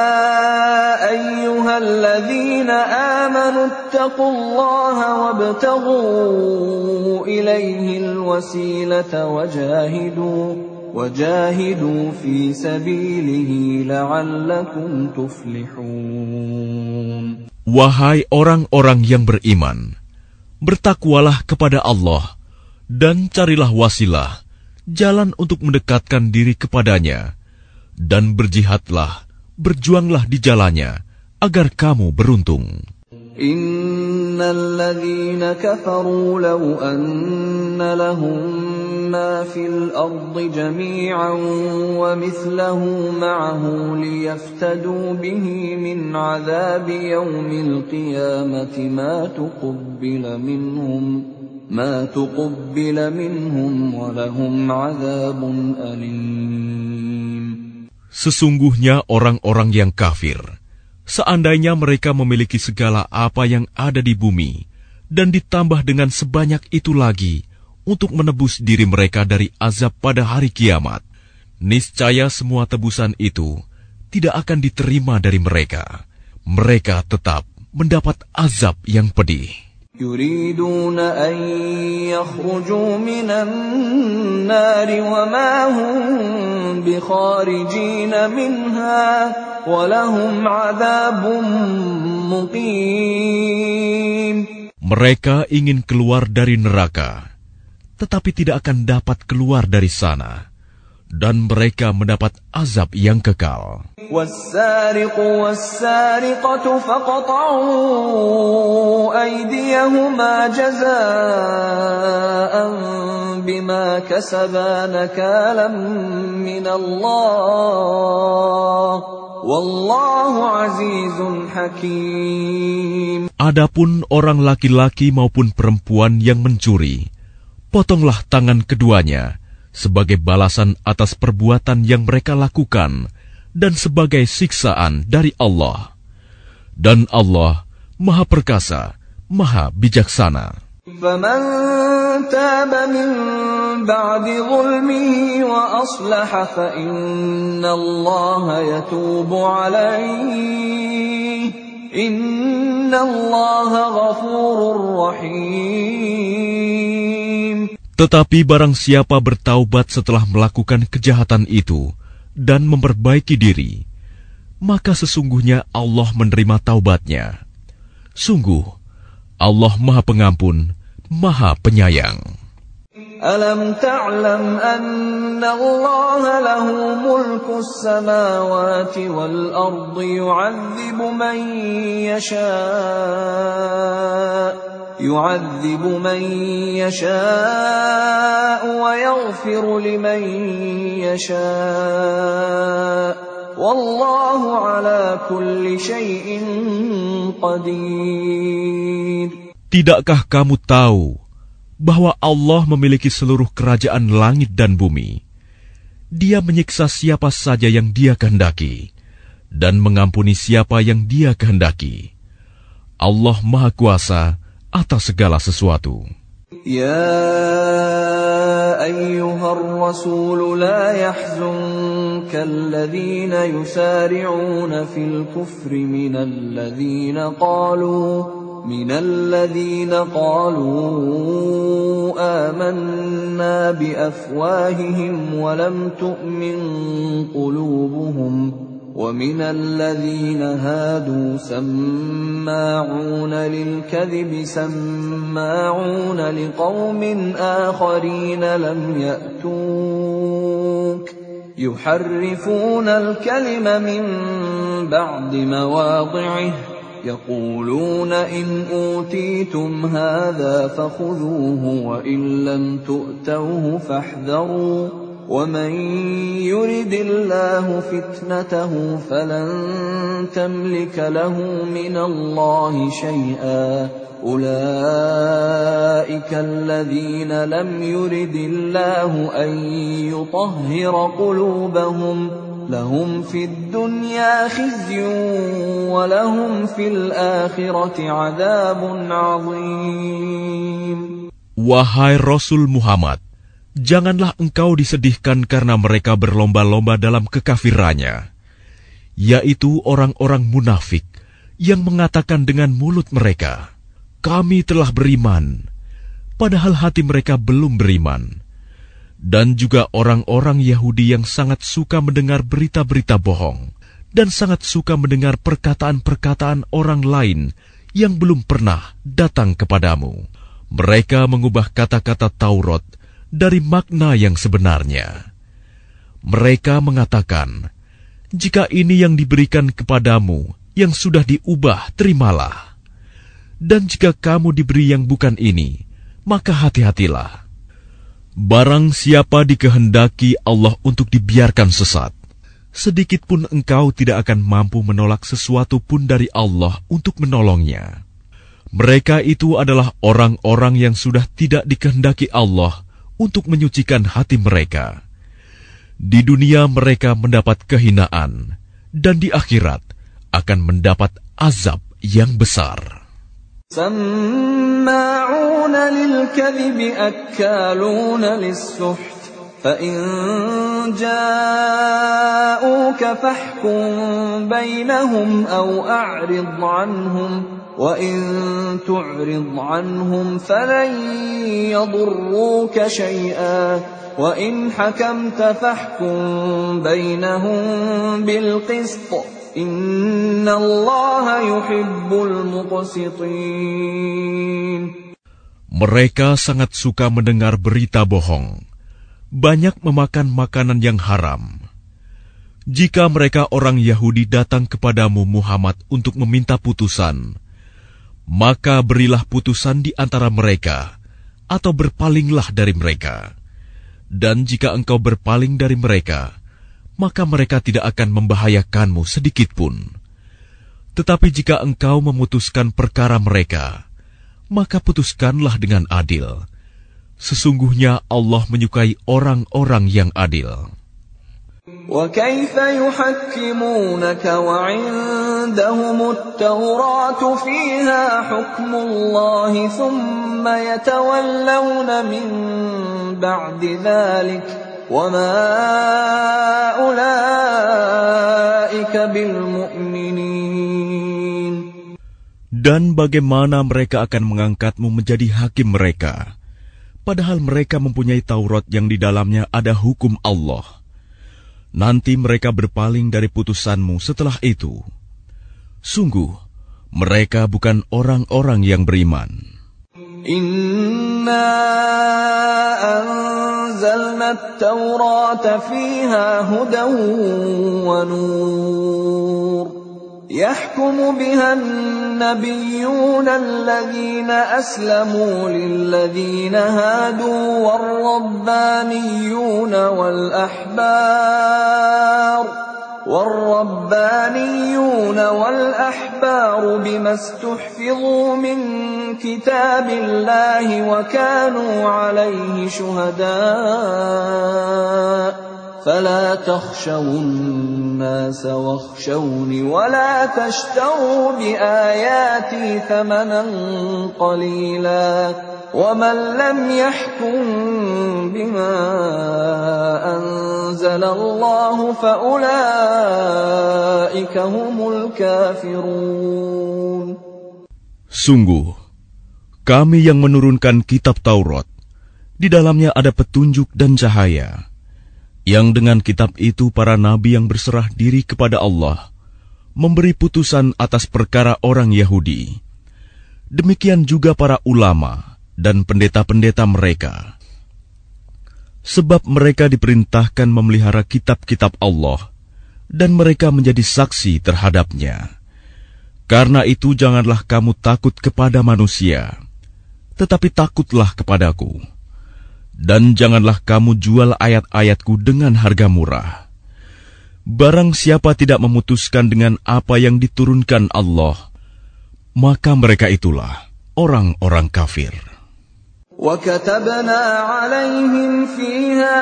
أيها الذين آمنوا اتقوا الله وابتغوا إليه الوسيلة وجاهدوا وجاهدوا في سبيله لعلكم تفلحون. Wahai orang-orang yang beriman, bertakwalah kepada Allah dan carilah wasilah, jalan untuk mendekatkan diri kepadanya, dan berjihadlah, berjuanglah di jalannya, agar kamu beruntung. Innal ladzina kafaru law anna lahum ma fil ardi jami'an wa mithluhu ma'ahu liyaftadu bihi min 'adzabi yawmil qiyamati ma tuqabbala minhum ma tuqabbala minhum wa lahum 'adzabun alim. Sesungguhnya orang-orang yang kafir, seandainya mereka memiliki segala apa yang ada di bumi, dan ditambah dengan sebanyak itu lagi untuk menebus diri mereka dari azab pada hari kiamat, niscaya semua tebusan itu tidak akan diterima dari mereka. Mereka tetap mendapat azab yang pedih. يريدون أن يخرجوا من النار وما هم بخارجين منها ولهم عذاب مقيم. Mereka ingin keluar dari neraka, tetapi tidak akan dapat keluar dari sana, dan mereka mendapat azab yang kekal. وَالسَّارِقُ وَالسَّارِقَةُ فَاقْطَعُوا أَيْدِيَهُمَا جَزَاءً بِمَا كَسَبَا نَكَالًا مِّنَ اللَّهِ وَاللَّهُ عَزِيزٌ حَكِيمٌ. Adapun orang laki-laki maupun perempuan yang mencuri, potonglah tangan keduanya sebagai balasan atas perbuatan yang mereka lakukan dan sebagai siksaan dari Allah. Dan Allah Maha Perkasa, Maha Bijaksana. فَمَن تَابَ مِن بَعْدِ ظُلْمِهِ وَأَصْلَحَ فَإِنَّ اللَّهَ يَتُوبُ عَلَيْهِ إِنَّ اللَّهَ غَفُورٌ رَّحِيمٌ. Tetapi barang siapa bertaubat setelah melakukan kejahatan itu dan memperbaiki diri, maka sesungguhnya Allah menerima taubatnya. Sungguh, Allah Maha Pengampun, Maha Penyayang. Alam ta'lam anna Allah lahu mulku as-samawati wal ardi yu'adzibu man yasha' يعذب من يشاء ويغفر لمن يشاء والله على كل شيء قدير. Tidakkah kamu tahu bahwa Allah memiliki seluruh kerajaan langit dan bumi? Dia menyiksa siapa saja yang Dia kehendaki dan mengampuni siapa yang Dia kehendaki. Allah Maha Kuasa atas segala sesuatu. Ya ayyuhar rasul la yahzunka alladhina yusari'una fil kufri minal ladhina qalu minal ladhina qalu amanna bi afwahihim wa lam tu'min qulubuhum وَمِنَ الَّذِينَ هَادُوا سَمَّاعُونَ لِلْكَذِبِ سَمَّاعُونَ لِقَوْمٍ آخَرِينَ لَمْ يَأْتُوكَ يُحَرِّفُونَ الْكَلِمَ مِنْ بَعْدِ مَوَاضِعِهِ يَقُولُونَ إِنْ أُوتِيتُمْ هَذَا فَخُذُوهُ وَإِنْ لَمْ تُؤْتَوْهُ فَاحْذَرُوا وَمَنْ يُرِدِ اللَّهُ فِتْنَتَهُ فَلَنْ تَمْلِكَ لَهُ مِنَ اللَّهِ شَيْئًا أُولَئِكَ الَّذِينَ لَمْ يُرِدِ اللَّهُ أَنْ يُطَهِّرَ قُلُوبَهُمْ لَهُمْ فِي الدُّنْيَا خِزْيٌ وَلَهُمْ فِي الْآخِرَةِ عَذَابٌ عَظِيمٌ. Wahai Rasul Muhammad, janganlah engkau disedihkan karena mereka berlomba-lomba dalam kekafirannya, yaitu orang-orang munafik yang mengatakan dengan mulut mereka, "Kami telah beriman," padahal hati mereka belum beriman. Dan juga orang-orang Yahudi yang sangat suka mendengar berita-berita bohong dan sangat suka mendengar perkataan-perkataan orang lain yang belum pernah datang kepadamu. Mereka mengubah kata-kata Taurat dari makna yang sebenarnya. Mereka mengatakan, "Jika ini yang diberikan kepadamu, yang sudah diubah, terimalah. Dan jika kamu diberi yang bukan ini, maka hati-hatilah. Barang siapa dikehendaki Allah untuk dibiarkan sesat, sedikit pun engkau tidak akan mampu menolak sesuatu pun dari Allah untuk menolongnya. Mereka itu adalah orang-orang yang sudah tidak dikehendaki Allah untuk menyucikan hati mereka. Di dunia mereka mendapat kehinaan, dan di akhirat akan mendapat azab yang besar." سَمَّاعُونَ لِلْكَذِبِ أَكَّالُونَ لِلسُّحْتِ فَإِنْ جَاءُوكَ فَاحْكُمْ بَيْنَهُمْ أَوْ أَعْرِضْ عَنْهُمْ وَإِنْ تُعْرِضْ عَنْهُمْ فَلَنْ يَضُرُّوكَ شَيْئًا وَإِنْ حَكَمْتَ فَاحْكُمْ بَيْنَهُمْ بِالْقِسْطِ إِنَّ اللَّهَ يُحِبُّ الْمُقْسِطِينَ. Mereka sangat suka mendengar berita bohong. banyak memakan makanan yang haram. Jika mereka orang Yahudi datang kepadamu Muhammad untuk meminta putusan, maka berilah putusan di antara mereka, atau berpalinglah dari mereka. Dan jika engkau berpaling dari mereka, maka mereka tidak akan membahayakanmu sedikitpun. Tetapi jika engkau memutuskan perkara mereka, maka putuskanlah dengan adil. Sesungguhnya Allah menyukai orang-orang yang adil. وَكَيْفَ يُحَكِّمُونَكَ وَعِندَهُمُ التَّوْرَاةُ فِيهَا حُكْمُ اللَّهِ ثُمَّ يَتَوَلَّوْنَ مِن بَعْدِ ذَلِكَ وَمَا أُولَئِكَ بِالْمُؤْمِنِينَ. Dan bagaimana mereka akan mengangkatmu menjadi hakim mereka, padahal mereka mempunyai Taurat yang di dalamnya ada hukum Allah. Nanti mereka berpaling dari putusanmu setelah itu. Sungguh, mereka bukan orang-orang yang beriman. Inna anzalna at-taurata fiha hudan wa nur. يحكم بها النبيون الذين أسلموا للذين هادوا والربانيون والأحبار والربانيون والأحبار بما استحفظوا من كتاب الله وكانوا عليه شهداء فلا تخشوا الناس واخشوني ولا تشتروا بآياتي ثمنا قليلا ومن لم يحكم بما أنزل الله فأولئك هم الكافرون. Sungguh, kami yang menurunkan kitab Taurat, di dalamnya ada petunjuk dan cahaya, yang dengan kitab itu para nabi yang berserah diri kepada Allah memberi putusan atas perkara orang Yahudi. Demikian juga para ulama dan pendeta-pendeta mereka. Sebab mereka diperintahkan memelihara kitab-kitab Allah dan mereka menjadi saksi terhadapnya. Karena itu janganlah kamu takut kepada manusia, tetapi takutlah kepadaku. Dan janganlah kamu jual ayat-ayatku dengan harga murah. Barang siapa tidak memutuskan dengan apa yang diturunkan Allah, maka mereka itulah orang-orang kafir. وَكَتَبْنَا عَلَيْهِمْ فِيهَا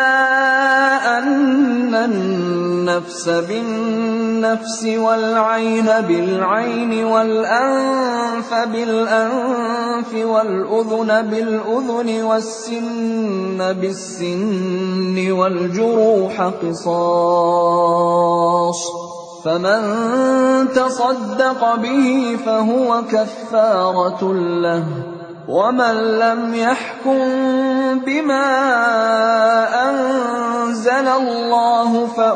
أَنَّ النَّفْسَ بِالنَّفْسِ وَالْعَيْنَ بِالْعَيْنِ وَالْأَنفَ بِالْأَنفِ وَالْأُذُنَ بِالْأُذُنِ وَالسِّنَّ بِالسِّنِّ وَالْجُرُوحَ قِصَاصٌ فَمَنْ تَصَدَّقَ بِهِ فَهُوَ كَفَّارَةٌ لَهُ وَمَنْ لَمْ يَحْكُمْ بِمَا أَنزَلَ اللَّهُ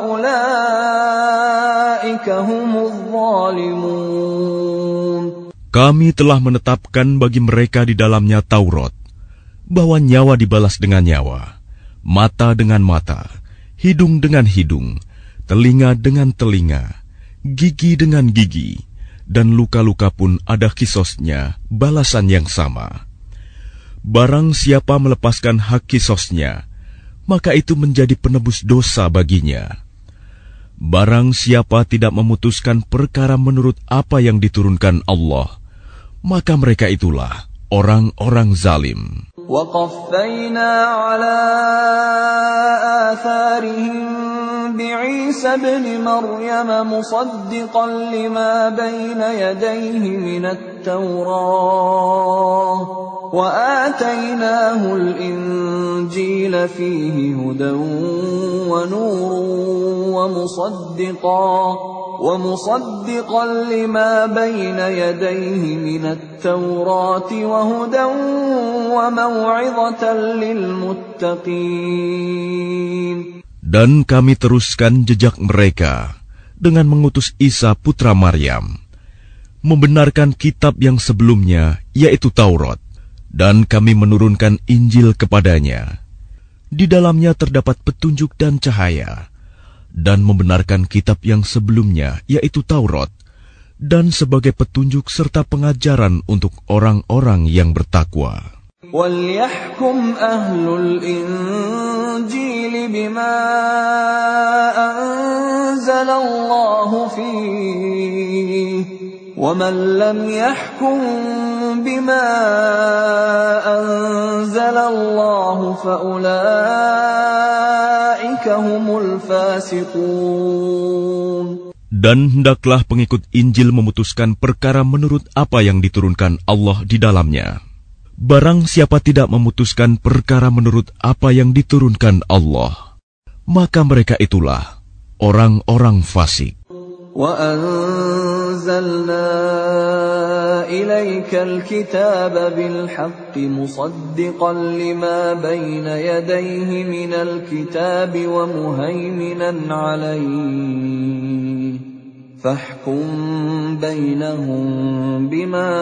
فَأُولَئِكَ هُمُ الظَّالِمُونَ. Kami telah menetapkan bagi mereka di dalamnya Taurat, bahwa nyawa dibalas dengan nyawa, mata dengan mata, hidung dengan hidung, telinga dengan telinga, gigi dengan gigi, dan luka-luka pun ada kisosnya, balasan yang sama. Barang siapa melepaskan hak kisosnya, maka itu menjadi penebus dosa baginya. Barang siapa tidak memutuskan perkara menurut apa yang diturunkan Allah, maka mereka itulah orang-orang zalim. وَقَفَّيْنَا عَلَى آثَارِهِمْ بِعِيسَى ابْنِ مَرْيَمَ مُصَدِّقًا لِمَا بَيْنَ يَدَيْهِ مِنَ التَّوْرَاةِ وَآتَيْنَاهُ الْإِنْجِيلَ فِيهِ هُدًى وَنُورٌ وَمُصَدِّقًا وَمُصَدِّقًا لِمَا بَيْنَ يَدَيْهِ مِنَ التَّوْرَاةِ وَهُدًى وَمَوْعِظَةً لِلْمُتَّقِينَ. Dan kami teruskan jejak mereka dengan mengutus Isa putra Maryam, membenarkan kitab yang sebelumnya, yaitu Taurat, dan kami menurunkan Injil kepadanya. Di dalamnya terdapat petunjuk dan cahaya, dan membenarkan kitab yang sebelumnya, yaitu Taurat, dan sebagai petunjuk serta pengajaran untuk orang-orang yang bertakwa. وَلْيَحْكُمْ أَهْلُ الْإِنْجِيلِ بِمَا أَنْزَلَ اللَّهُ فِيهِ وَمَنْ لَمْ يَحْكُمْ بِمَا أَنْزَلَ اللَّهُ فَأُولَئِكَ هُمُ الْفَاسِقُونَ. Dan hendaklah pengikut Injil memutuskan perkara menurut apa yang diturunkan Allah di dalamnya. Barang siapa tidak memutuskan perkara menurut apa yang diturunkan Allah, maka mereka itulah orang-orang fasik. وَأَنزَلْنَا إِلَيْكَ الْكِتَابَ بِالْحَقِّ مُصَدِّقًا لِمَا بَيْنَ يَدَيْهِ مِنَ الْكِتَابِ وَمُهَيْمِنًا عَلَيْهِ فَاحْكُمْ بَيْنَهُمْ بِمَا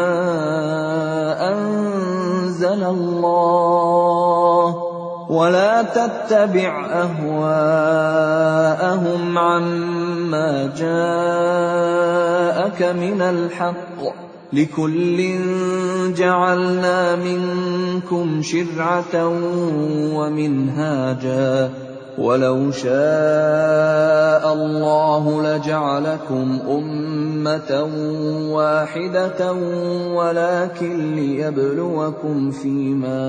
أَنزَلَ اللَّهُ وَلَا تَتَّبِعْ أَهْوَاءَهُمْ عَمَّا جَاءَكَ مِنَ الْحَقِّ لِكُلٍّ جَعَلْنَا مِنكُمْ شِرْعَةً وَمِنْهَاجًا وَلَوْ شَاءَ اللَّهُ لَجَعَلَكُمْ أُمَّةً وَاحِدَةً وَلَكِنْ لِيَبْلُوَكُمْ فِيمَا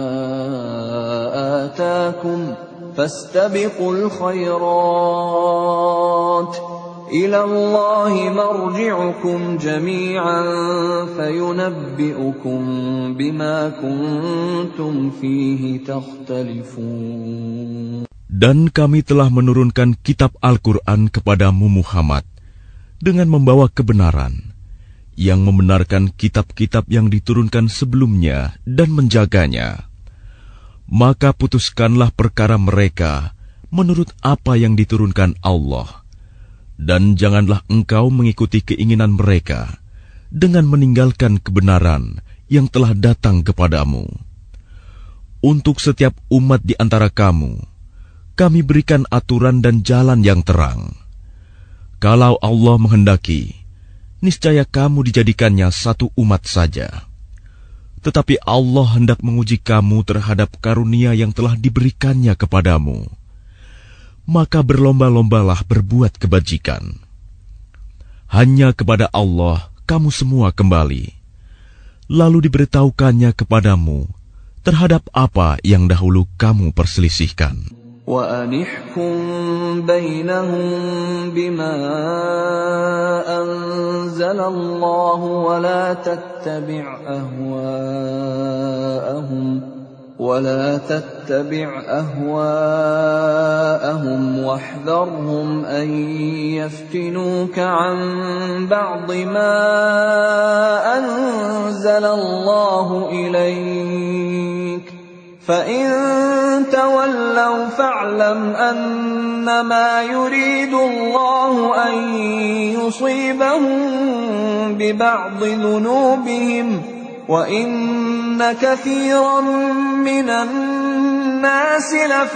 آتَاكُمْ فَاسْتَبِقُوا الْخَيْرَاتِ إِلَى اللَّهِ مَرْجِعُكُمْ جَمِيعًا فَيُنَبِّئُكُم بِمَا كُنتُمْ فِيهِ تَخْتَلِفُونَ. Dan kami telah menurunkan kitab Al-Quran kepadamu Muhammad dengan membawa kebenaran, yang membenarkan kitab-kitab yang diturunkan sebelumnya dan menjaganya. Maka putuskanlah perkara mereka menurut apa yang diturunkan Allah, dan janganlah engkau mengikuti keinginan mereka dengan meninggalkan kebenaran yang telah datang kepadamu. Untuk setiap umat di antara kamu, kami berikan aturan dan jalan yang terang. Kalau Allah menghendaki, niscaya kamu dijadikannya satu umat saja. Tetapi Allah hendak menguji kamu terhadap karunia yang telah diberikannya kepadamu. Maka berlomba-lombalah berbuat kebajikan. Hanya kepada Allah kamu semua kembali. Lalu diberitahukannya kepadamu terhadap apa yang dahulu kamu perselisihkan. وَأَنِحْكُمْ بَيْنَهُمْ بِمَا أَنزَلَ اللَّهُ وَلَا تَتَّبِعْ أَهْوَاءَهُمْ وَلَا تَتَّبِعْ أَهْوَاءَهُمْ وَاحْذَرْهُمْ أَن يَفْتِنُوكَ عَن بَعْضِ مَا أَنزَلَ اللَّهُ إِلَيْكَ فَإِن تَوَلَّوْا فَاعْلَمْ أَنَّمَا يُرِيدُ اللَّهُ أَن يُصِيبَهُم بِبَعْضِ ذُنُوبِهِمْ وَإِنَّ كَثِيرًا مِنَ النَّاسِ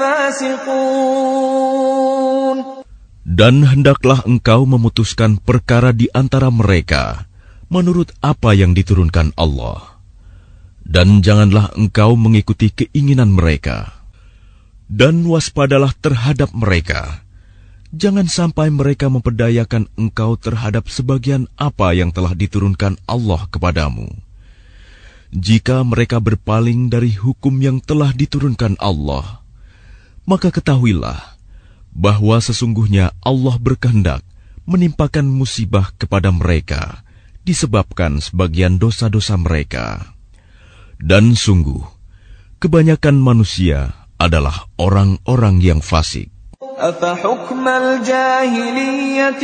لَفَاسِقُونَ. Dan hendaklah engkau memutuskan perkara di antara mereka menurut apa yang diturunkan Allah. Dan janganlah engkau mengikuti keinginan mereka. Dan waspadalah terhadap mereka. Jangan sampai mereka memperdayakan engkau terhadap sebagian apa yang telah diturunkan Allah kepadamu. Jika mereka berpaling dari hukum yang telah diturunkan Allah, maka ketahuilah bahwa sesungguhnya Allah berkehendak menimpakan musibah kepada mereka disebabkan sebagian dosa-dosa mereka. Dan sungguh, kebanyakan manusia adalah orang-orang yang fasik. أَفَحُكْمَ الْجَاهِلِيَّةِ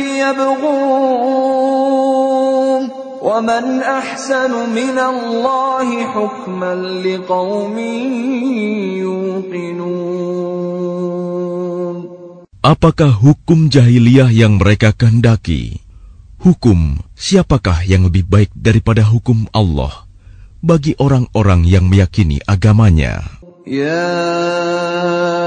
يَبْغُونَ وَمَنْ أَحْسَنُ مِنَ اللَّهِ حُكْمًا لِقَوْمٍ يُوقِنُونَ. Apakah hukum jahiliyah yang mereka kehendaki? Hukum siapakah yang lebih baik daripada hukum Allah bagi orang-orang yang meyakini agamanya? Ya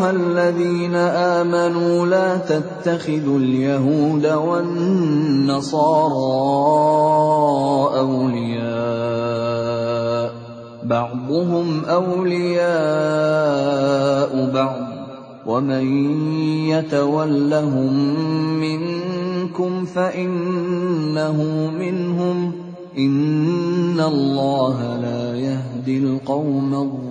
أيها الذين آمنوا لا تتخذوا اليهود والنصارى أولياء بعضهم أولياء بعض ومن يتولهم منكم فإنه منهم إن الله لا يهدي القوم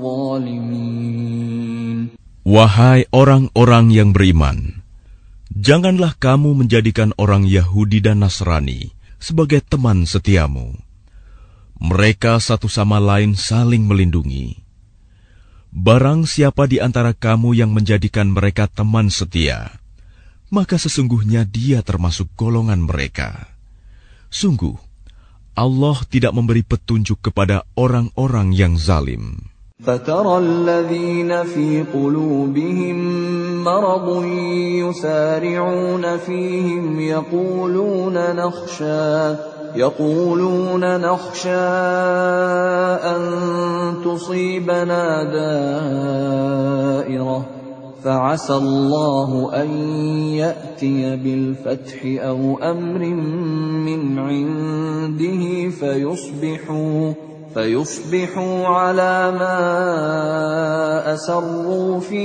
الظالمين. Wahai orang-orang yang beriman, janganlah kamu menjadikan orang Yahudi dan Nasrani sebagai teman setiamu. Mereka satu sama lain saling melindungi. Barang siapa di antara kamu yang menjadikan mereka teman setia, maka sesungguhnya dia termasuk golongan mereka. Sungguh, Allah tidak memberi petunjuk kepada orang-orang yang zalim. فَتَرَى الَّذِينَ فِي قُلُوبِهِم مَّرَضٌ يُسَارِعُونَ فِيهِمْ يَقُولُونَ نَخْشَىٰ يَقُولُونَ نَخْشَىٰ أَن تُصِيبَنَا دَائِرَةٌ فَعَسَى اللَّهُ أَن يَأْتِيَ بِالْفَتْحِ أَوْ أَمْرٍ مِّنْ عِندِهِ فَيُصْبِحُوا فَيُصْبِحُوا عَلَىٰ مَا أَسَرُّوا فِي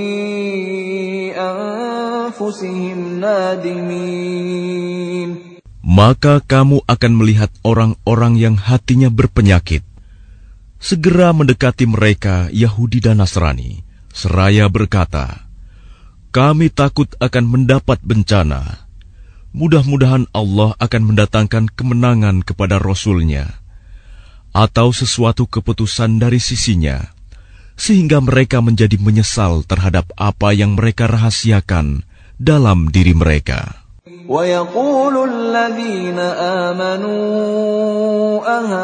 أَنفُسِهِمْ نَادِمِينَ. Maka kamu akan melihat orang-orang yang hatinya berpenyakit segera mendekati mereka Yahudi dan Nasrani, seraya berkata, kami takut akan mendapat bencana. Mudah-mudahan Allah akan mendatangkan kemenangan kepada Rasul-Nya, atau sesuatu keputusan dari sisinya, sehingga mereka menjadi menyesal terhadap apa yang mereka rahasiakan dalam diri mereka. وَيَقُولُ الَّذِينَ آمَنُوا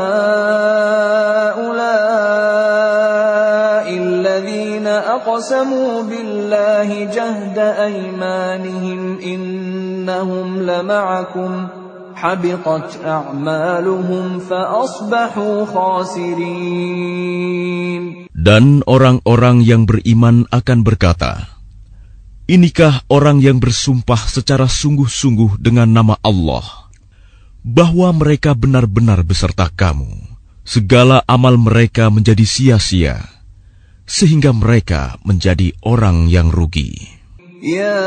أَهَؤُلَاءِ الَّذِينَ أَقْسَمُوا بِاللَّهِ جَهْدَ أَيْمَانِهِمْ إِنَّهُمْ لَمَعَكُمْ حَبِطَتْ أَعْمَالُهُمْ فَأَصْبَحُوا خَاسِرِينَ. Dan orang-orang yang beriman akan berkata, inikah orang yang bersumpah secara sungguh-sungguh dengan nama Allah, bahwa mereka benar-benar beserta kamu. Segala amal mereka menjadi sia-sia, sehingga mereka menjadi orang yang rugi. Ya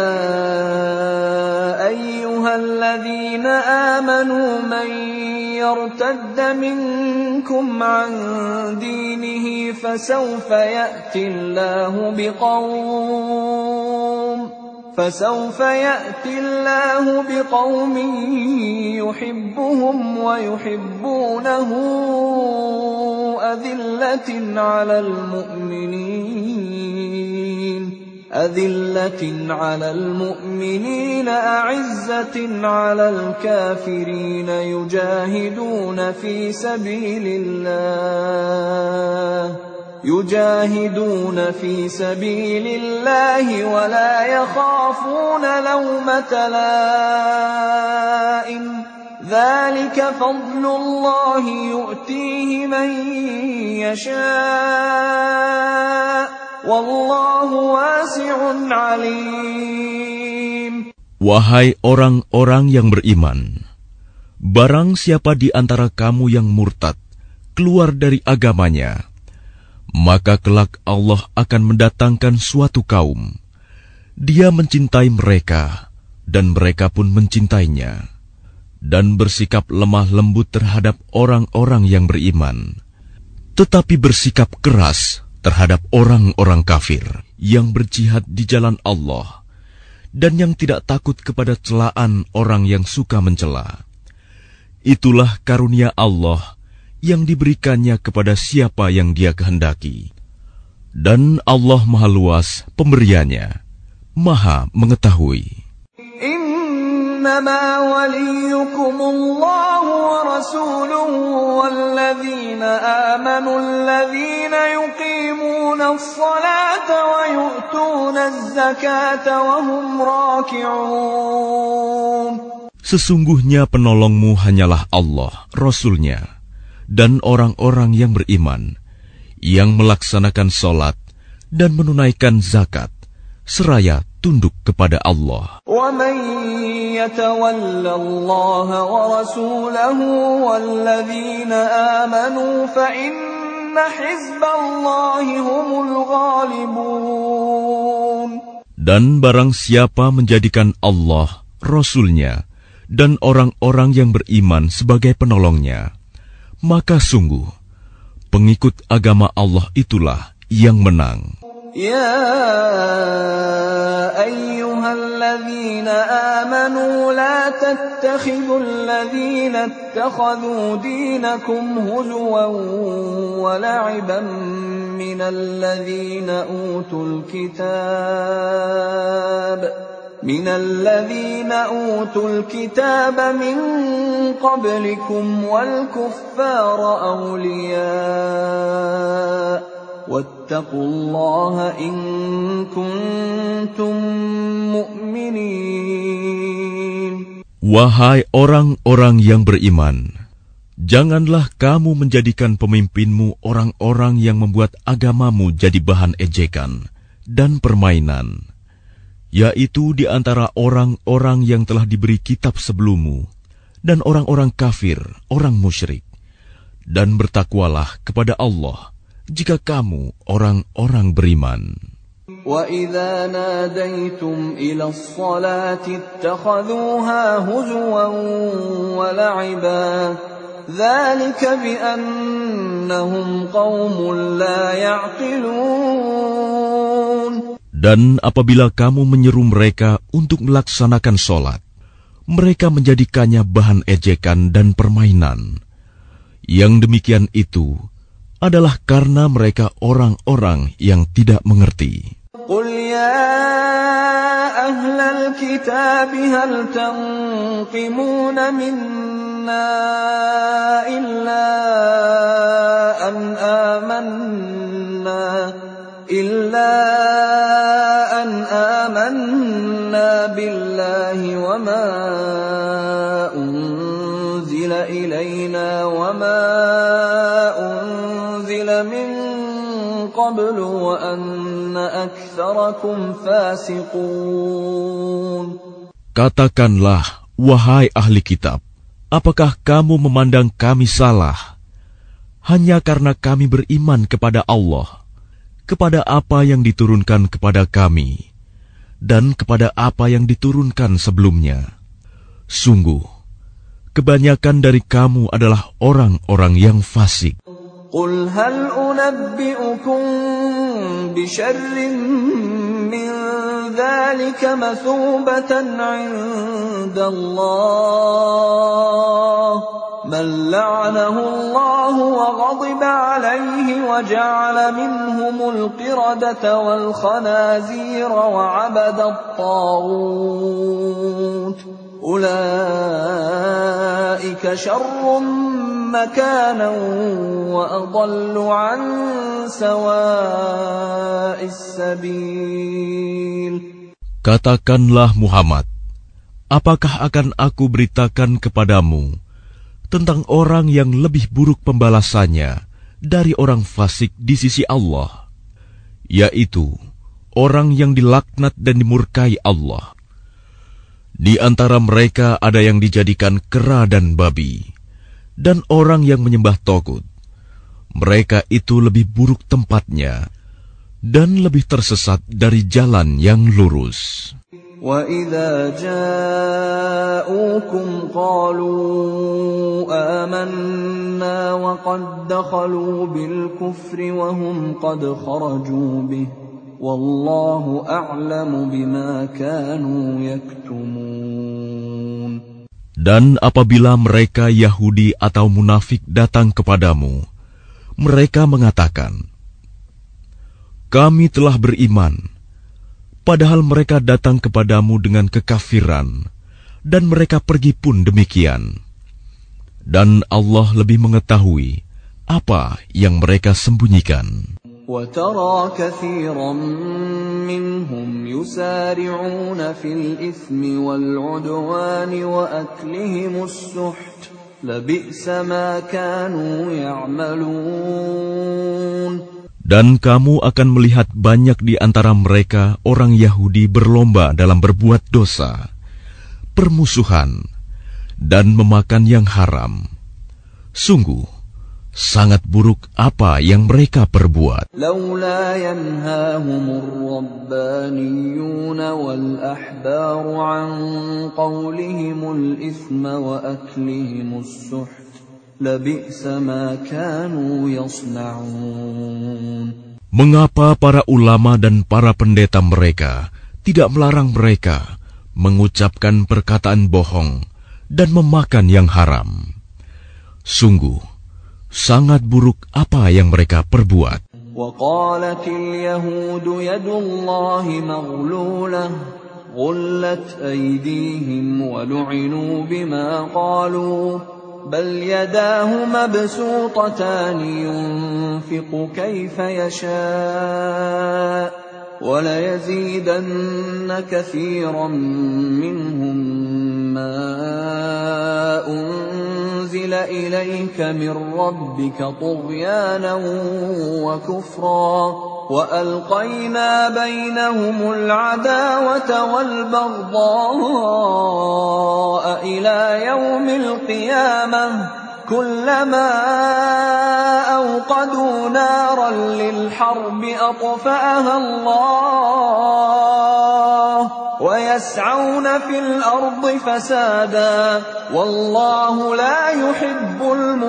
ayyuhalladzina amanu man yartadda minkum an dinihi fasawfa ya'ti Allahu biqawm فسوف يأتي الله بقوم يحبهم ويحبونه أذلة على المؤمنين أذلة على المؤمنين أعزة على الكافرين يجاهدون في سبيل الله يجاهدون في سبيل الله ولا يخافون لومة لائم ذلك فضل الله يؤتيه من يشاء والله واسع عليم. Wahai orang-orang yang beriman, barang siapa di antara kamu yang murtad keluar dari agamanya, maka kelak Allah akan mendatangkan suatu kaum. Dia mencintai mereka, dan mereka pun mencintainya, dan bersikap lemah lembut terhadap orang-orang yang beriman, tetapi bersikap keras terhadap orang-orang kafir yang berjihad di jalan Allah, dan yang tidak takut kepada celaan orang yang suka mencela. Itulah karunia Allah yang diberikannya kepada siapa yang Dia kehendaki. Dan Allah Maha Luas pemberiannya, Maha mengetahui. Innama waliyukumullahu wa rasuluhu walladzina amanu alladzina yuqimuna as-salata wa yu'tuna az-zakata wa hum raki'un. Sesungguhnya penolongmu hanyalah Allah, Rasul-Nya, dan orang-orang yang beriman, yang melaksanakan sholat dan menunaikan zakat, seraya tunduk kepada Allah. وَمَن يَتَوَلَّ اللَّهَ وَرَسُولَهُ وَالَّذِينَ آمَنُوا فَإِنَّ حِزْبَ اللَّهِ هُمُ الْغَالِبُونَ. Dan barang siapa menjadikan Allah, Rasul-Nya, dan orang-orang yang beriman sebagai penolongnya, maka sungguh pengikut agama Allah itulah yang menang. Ya ayyuhalladzina amanu la tattakhidul ladzina ittakhadhu dinakum huzuwan wa la'iban minal ladzina utul kitab من الذين أوتوا الكتاب من قبلكم والكفار أولياء واتقوا الله إن كنتم مؤمنين. Wahai orang-orang yang beriman, janganlah kamu menjadikan pemimpinmu orang-orang yang membuat agamamu jadi bahan ejekan dan permainan, yaitu di antara orang-orang yang telah diberi kitab sebelummu dan orang-orang kafir, orang musyrik. Dan bertakwalah kepada Allah jika kamu orang-orang beriman. وَإِذَا نَادَيْتُمْ إِلَى الصَّلَاةِ اتَّخَذُوهَا هُزُوًا وَلَعِبًا ذَلِكَ بِأَنَّهُمْ قَوْمٌ لَا يَعْقِلُونَ. Dan apabila kamu menyeru mereka untuk melaksanakan sholat, mereka menjadikannya bahan ejekan dan permainan. Yang demikian itu adalah karena mereka orang-orang yang tidak mengerti. Qul ya ahlal kitab hal tanqimuna minna illa an amanna illa an amanna billahi wa ma unzila ilayna wa ma unzila min qablu wa anna aktsarakum fasiqun. Katakanlah, wahai ahli kitab, apakah kamu memandang kami salah hanya karena kami beriman kepada Allah, kepada apa yang diturunkan kepada kami, dan kepada apa yang diturunkan sebelumnya? Sungguh, kebanyakan dari kamu adalah orang-orang yang fasik. Qul hal unabbi'ukum bisyarrin min dzalika mathubatan 'inda Allah man la'anahu Allah wa ghadiba 'alayhi wa ja'ala minhumul qiradata wal khanazira wa 'abada at-taghut ulaika syarrun makanan wa adallu 'an sawa'is sabil. Katakanlah Muhammad, apakah akan aku beritakan kepadamu tentang orang yang lebih buruk pembalasannya dari orang fasik di sisi Allah, yaitu orang yang dilaknat dan dimurkai Allah. Di antara mereka ada yang dijadikan kera dan babi, dan orang yang menyembah togut. Mereka itu lebih buruk tempatnya dan lebih tersesat dari jalan yang lurus. وَإِذَا جَاءُوكُمْ قَالُوا آمَنَّا وَقَدْ دَخَلُوا بِالْكُفْرِ وَهُمْ قَدْ خَرَجُوا بِهِ وَاللَّهُ أَعْلَمُ بِمَا كَانُوا يَكْتُمُونَ. Dan apabila mereka Yahudi atau munafik datang kepadamu, mereka mengatakan, "Kami telah beriman," padahal mereka datang kepadamu dengan kekafiran, dan mereka pergi pun demikian. Dan Allah lebih mengetahui apa yang mereka sembunyikan. وَتَرَى كَثِيرًا مِّنْهُمْ يُسَارِعُونَ فِي الْإِثْمِ وَالْعُدْوَانِ وَأَكْلِهِمُ السُّحْتَ لَبِئْسَ مَا كَانُوا يَعْمَلُونَ. Dan kamu akan melihat banyak di antara mereka orang Yahudi berlomba dalam berbuat dosa, permusuhan, dan memakan yang haram. Sungguh, sangat buruk apa yang mereka perbuat. Laula yanhahumur rabbaniyuna wal ahbaru an qawlihimul ithma wa aklihimus suht. Mengapa para ulama dan para pendeta mereka tidak melarang mereka mengucapkan perkataan bohong dan memakan yang haram? Sungguh, sangat buruk apa yang mereka perbuat. وَقَالَتِ الْيَهُودُ يَدُ اللَّهِ مَغْلُولَةٌ غُلَّتْ أَيْدِيهِمْ وَلُعِنُوا بِمَا قَالُوا بل يداه مبسوطتان ينفق كيف يشاء وليزيدن كثيرا منهم ما أنزل إليك من ربك طغيانا وكفرا وألقينا بينهم العداوة والبغضاء إلى يوم القيامة كلما أوقدوا نارا للحرب أطفأها الله ويسعون في الأرض فسادا والله لا يحب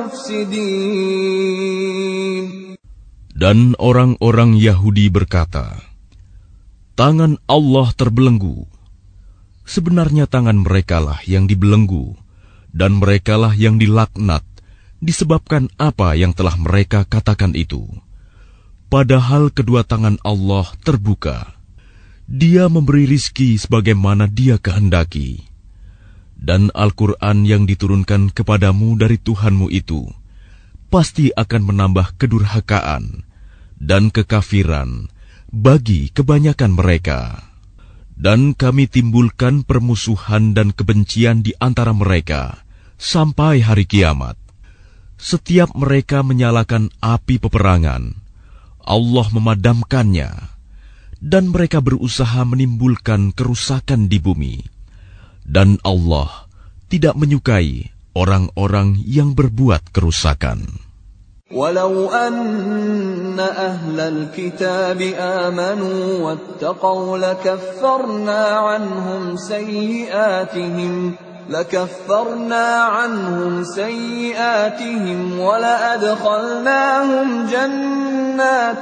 المفسدين. Dan orang-orang Yahudi berkata, tangan Allah terbelenggu. Sebenarnya tangan merekalah yang dibelenggu, dan merekalah yang dilaknat, disebabkan apa yang telah mereka katakan itu. Padahal kedua tangan Allah terbuka. Dia memberi rizki sebagaimana Dia kehendaki. Dan Al-Quran yang diturunkan kepadamu dari Tuhanmu itu, pasti akan menambah kedurhakaan dan kekafiran bagi kebanyakan mereka. Dan kami timbulkan permusuhan dan kebencian di antara mereka sampai hari kiamat. Setiap mereka menyalakan api peperangan, Allah memadamkannya, dan mereka berusaha menimbulkan kerusakan di bumi. Dan Allah tidak menyukai orang-orang yang berbuat kerusakan. ولو أن أهل الكتاب آمنوا واتقوا لكفرنا عنهم سيئاتهم لكفرنا عنهم سيئاتهم ولأدخلناهم جنات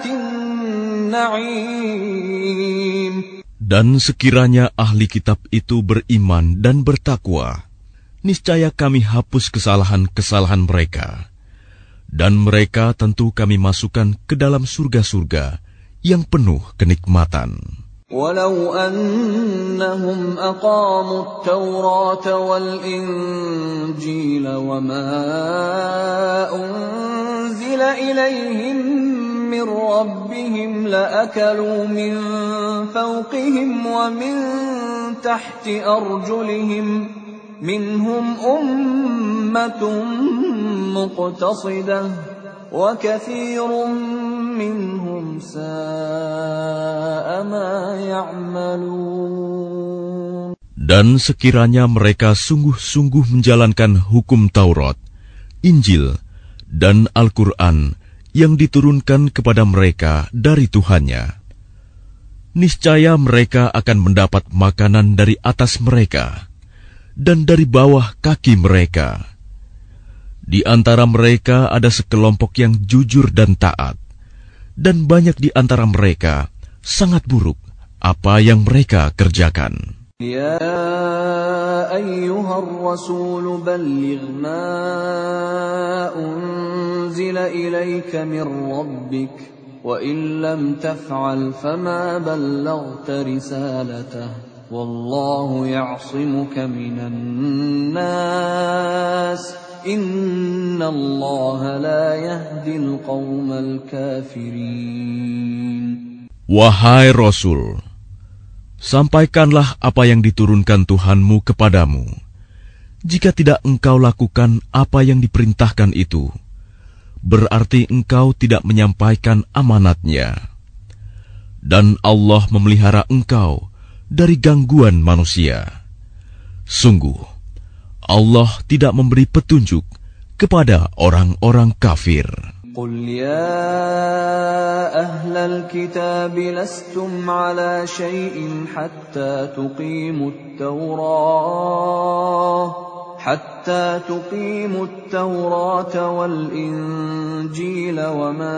النعيم. Dan sekiranya ahli kitab itu beriman dan bertakwa, niscaya kami hapus kesalahan-kesalahan mereka. Dan mereka tentu kami masukkan ke dalam surga-surga yang penuh kenikmatan. Walau annahum aqamu at-taurata wal-injila wa ma unzila ilayhim min rabbihim la'akalu min fawqihim wa min tahti arjulihim minhum ummatun muqtasidah wa kathirun minhum sa'a ma ya'malun. Dan sekiranya mereka sungguh-sungguh menjalankan hukum Taurat, Injil, dan Al-Quran yang diturunkan kepada mereka dari Tuhannya, niscaya mereka akan mendapat makanan dari atas mereka dan dari bawah kaki mereka. Di antara mereka ada sekelompok yang jujur dan taat, dan banyak di antara mereka sangat buruk apa yang mereka kerjakan. Ya ayyuhar rasul balligh ma unzila ilayka min rabbik wa in lam taf'al fama ballaghta risalatahu wallahu ya'simuka minan nas innallaha la yahdil qaumal kafirin. Wahai Rasul, sampaikanlah apa yang diturunkan Tuhanmu kepadamu. Jika tidak engkau lakukan apa yang diperintahkan itu, berarti engkau tidak menyampaikan amanatnya. Dan Allah memelihara engkau dari gangguan manusia. Sungguh, Allah tidak memberi petunjuk kepada orang-orang kafir. قل يا أهل الكتاب لستم على شيء حتى تقيموا التوراة حتى تقيموا التوراة والإنجيل وما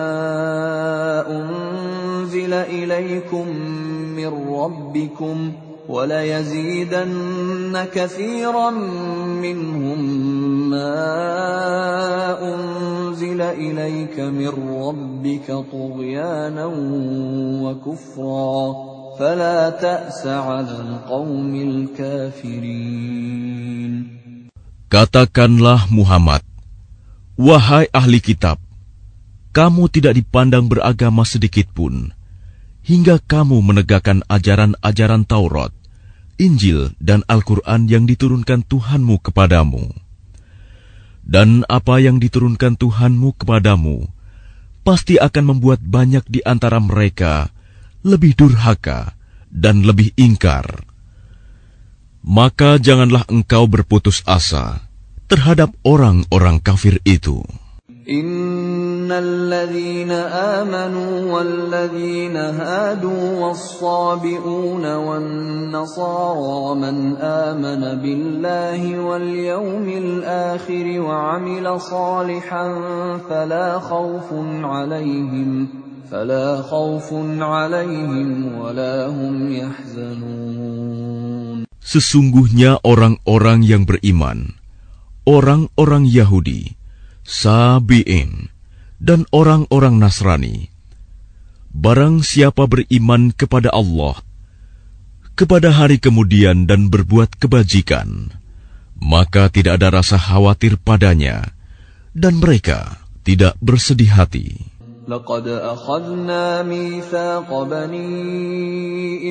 أنزل إليكم من ربكم وَلَيَزِيدَنَّ كَثِيرًا مِّنْهُمْ مَا أُنزِلَ إِلَيْكَ مِنْ رَبِّكَ طُغْيَانًا وَكُفْرًا فَلَا تَأْسَ عَلَى الْقَوْمِ الْكَافِرِينَ. Katakanlah Muhammad, wahai ahli kitab, kamu tidak dipandang beragama sedikitpun, hingga kamu menegakkan ajaran-ajaran Taurat, Injil, dan Al-Quran yang diturunkan Tuhanmu kepadamu. Dan apa yang diturunkan Tuhanmu kepadamu pasti akan membuat banyak di antara mereka lebih durhaka dan lebih ingkar. Maka janganlah engkau berputus asa terhadap orang-orang kafir itu. Innal ladzina amanu wal ladzina hadu was-sabi'una wan nasara man amana billahi wal yawmil akhir wa 'amila salihan fala khaufun 'alaihim fala khaufun 'alaihim wa la hum yahzanun. Sesungguhnya orang-orang yang beriman, orang-orang Yahudi, Sabi'in, dan orang-orang Nasrani, barang siapa beriman kepada Allah, kepada hari kemudian dan berbuat kebajikan, maka tidak ada rasa khawatir padanya, dan mereka tidak bersedih hati. لقد أخذنا ميثاق بني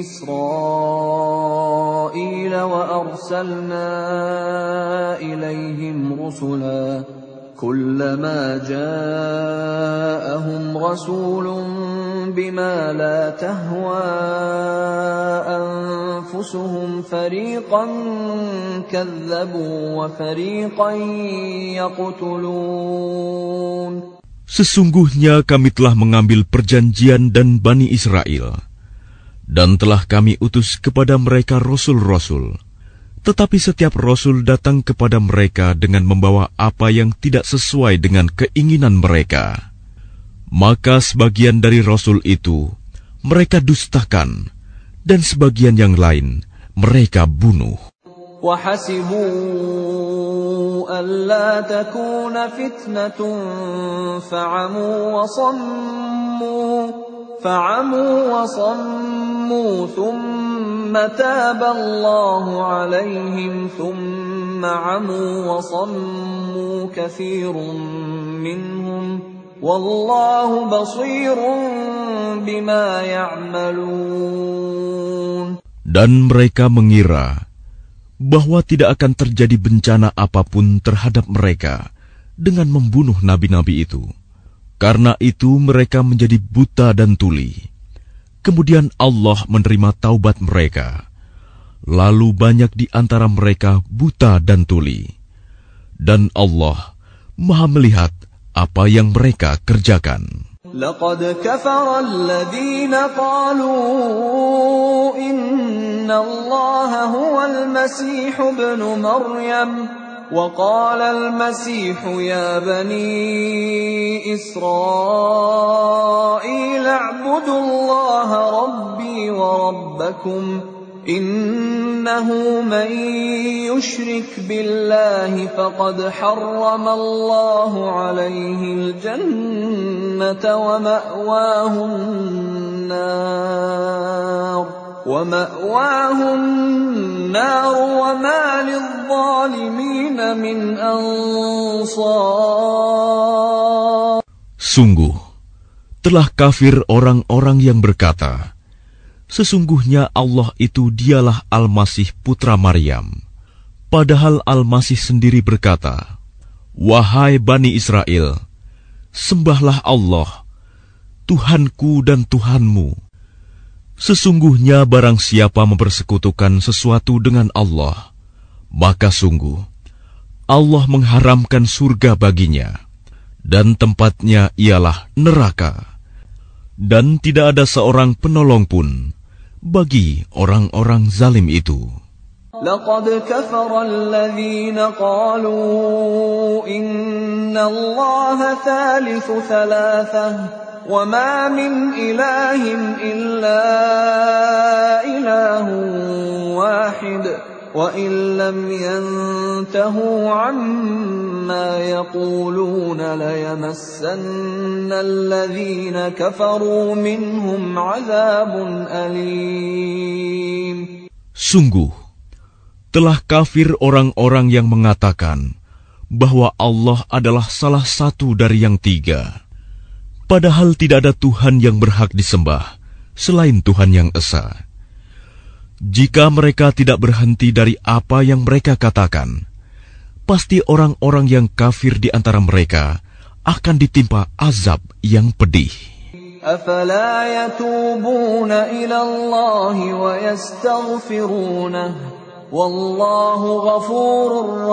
إسرائيل وأرسلنا إليهم رسلا كلما جاءهم رسول بما لا تهوى أنفسهم فريقا كذبوا وفريقا يقتلون. Sesungguhnya kami telah mengambil perjanjian dan Bani Israel, dan telah kami utus kepada mereka rasul-rasul. Tetapi setiap rasul datang kepada mereka dengan membawa apa yang tidak sesuai dengan keinginan mereka. Maka sebagian dari rasul itu mereka dustakan, dan sebagian yang lain mereka bunuh. وَحَسِبُوا أَلَّا تَكُونَ فِتْنَةٌ فَعَمُوا وَصَمُّوا فَعَمُوا وَصَمُّوا ثُمَّ تَابَ اللَّهُ عَلَيْهِمْ ثُمَّ عَمُوا وَصَمُّوا كَثِيرٌ مِّنْهُمْ وَاللَّهُ بَصِيرٌ بِمَا يَعْمَلُونَ. Dan mereka mengira bahwa tidak akan terjadi bencana apapun terhadap mereka dengan membunuh nabi-nabi itu. Karena itu mereka menjadi buta dan tuli. Kemudian Allah menerima taubat mereka. Lalu banyak di antara mereka buta dan tuli. Dan Allah Maha melihat apa yang mereka kerjakan. لقد كفر الذين قالوا إن الله هو المسيح ابن مريم وقال المسيح يا بني إسرائيل اعبدوا الله ربي وربكم إنه من يشرك بالله فقد حرم الله عليه الجنة ومأواه النار ومأواه النار وما للظالمين من أنصار. Sungguh, telah kafir orang-orang yang berkata, sesungguhnya Allah itu dialah Al-Masih putra Maryam. Padahal Al-Masih sendiri berkata, wahai Bani Israel, Sembahlah Allah, Tuhanku dan Tuhanmu. Sesungguhnya barang siapa mempersekutukan sesuatu dengan Allah, maka sungguh Allah mengharamkan surga baginya, dan tempatnya ialah neraka. Dan tidak ada seorang penolong pun bagi orang-orang zalim itu. لقد كفر الذين قالوا إن الله ثالث ثلاثة وما من إله إلا إله واحد وإن لم ينتهوا عما يقولون ليمسن الذين كفروا منهم عذاب أليم. Sungguh, telah kafir orang-orang yang mengatakan bahwa Allah adalah salah satu dari yang tiga, padahal tidak ada Tuhan yang berhak disembah selain Tuhan yang Esa. Jika mereka tidak berhenti dari apa yang mereka katakan, pasti orang-orang yang kafir di antara mereka akan ditimpa azab yang pedih. أَفَلَا يَتُوبُونَ إِلَى اللَّهِ وَيَسْتَغْفِرُونَهُ وَاللَّهُ غَفُورٌ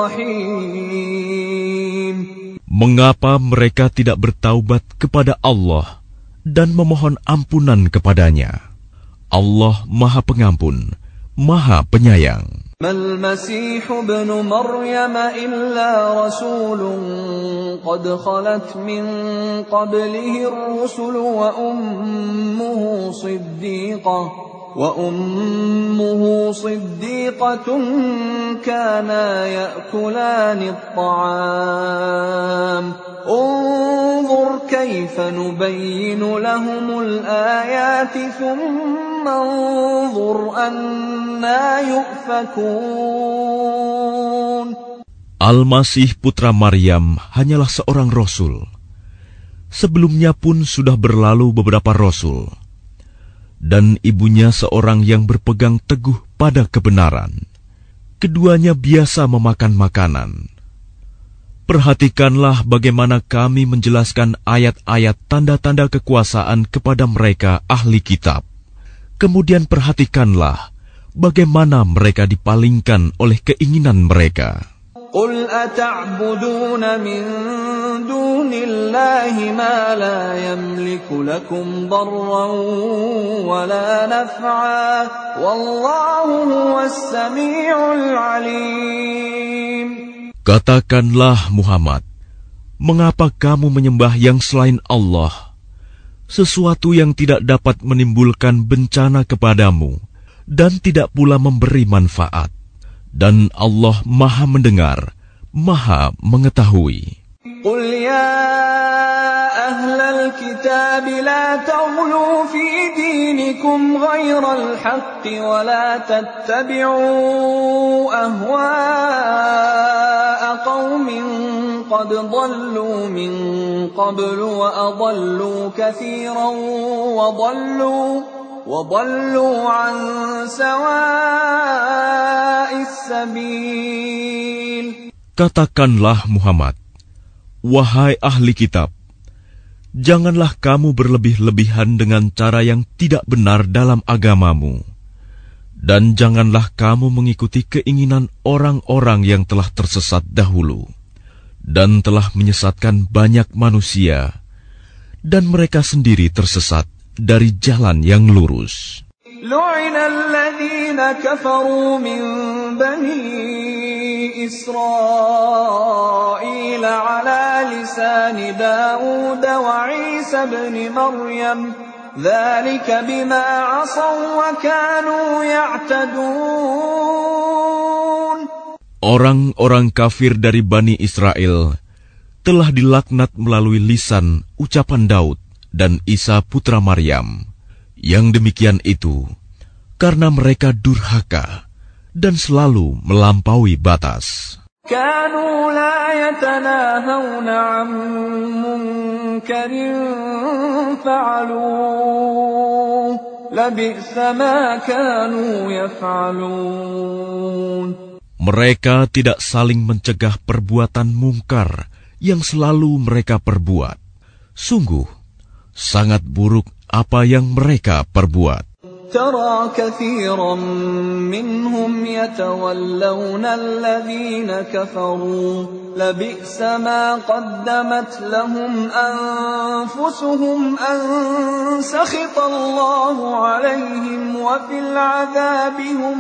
رَّحِيمٌ. Mengapa mereka tidak bertaubat kepada Allah dan memohon ampunan kepadanya? Allah Maha Pengampun, Maha Penyayang. ما المسيح ابن مريم إلا رسول قد خلت من قبله الرسل وأمه صديقة وأمه صديقة كانا يأكلان الطعام انظر كيف نبين لهم الآيات ثم انظر أنا يؤفكون. Al-Masih putra Maryam hanyalah seorang rasul. Sebelumnya pun sudah berlalu beberapa rasul, dan ibunya seorang yang berpegang teguh pada kebenaran. Keduanya biasa memakan makanan. Perhatikanlah bagaimana kami menjelaskan ayat-ayat tanda-tanda kekuasaan kepada mereka ahli kitab. Kemudian perhatikanlah bagaimana mereka dipalingkan oleh keinginan mereka. قل أتعبدون من دون الله ما لا يملك لكم ضرا ولا نفعا والله هو السميع العليم. Katakanlah Muhammad, mengapa kamu menyembah yang selain Allah, sesuatu yang tidak dapat menimbulkan bencana kepadamu dan tidak pula memberi manfaat? Dan Allah Maha Mendengar, Maha Mengetahui. قل يا أهل الكتاب لا تغلوا في دينكم غير الحق ولا تتبعوا أهواء قوم قد ضلوا من قبل وأضلوا كثيرا وضلوا وضلوا عن سواء السبيل. Katakanlah Muhammad, wahai ahli kitab, janganlah kamu berlebih-lebihan dengan cara yang tidak benar dalam agamamu, dan janganlah kamu mengikuti keinginan orang-orang yang telah tersesat dahulu dan telah menyesatkan banyak manusia, dan mereka sendiri tersesat dari jalan yang lurus. لعن الذين كفروا من بني إسرائيل على لسان داود وعيسى بن مريم ذلك بما عصوا وكانوا يعتدون. Orang-orang kafir dari Bani Israel telah dilaknat melalui lisan ucapan Daud dan Isa putra Maryam. Yang demikian itu karena mereka durhaka dan selalu melampaui batas. كانوا لا يتناهون عن منكر فعلوه لبئس ما كانوا يفعلون. Mereka tidak saling mencegah perbuatan mungkar yang selalu mereka perbuat. Sungguh, sangat buruk apa yang mereka perbuat. ترى كثيرا منهم يتولون الذين كفروا لبئس ما قدمت لهم أنفسهم أن سخط الله عليهم وفي العذاب هم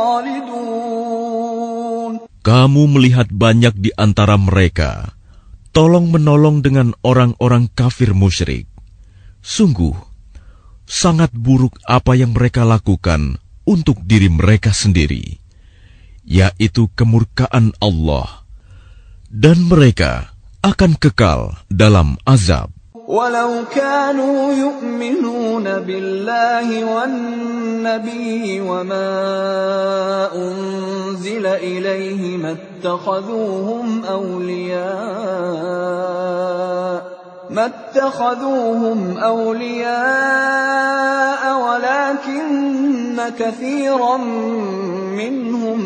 خالدون. Kamu melihat banyak di antara mereka tolong-menolong dengan orang-orang kafir musyrik. Sungguh, sangat buruk apa yang mereka lakukan untuk diri mereka sendiri, yaitu kemurkaan Allah, dan mereka akan kekal dalam azab. ولو كانوا يؤمنون بالله والنبي وما أنزل إليه ما اتخذوهم أولياء ما اتخذوهم أولياء ولكن كثيرا منهم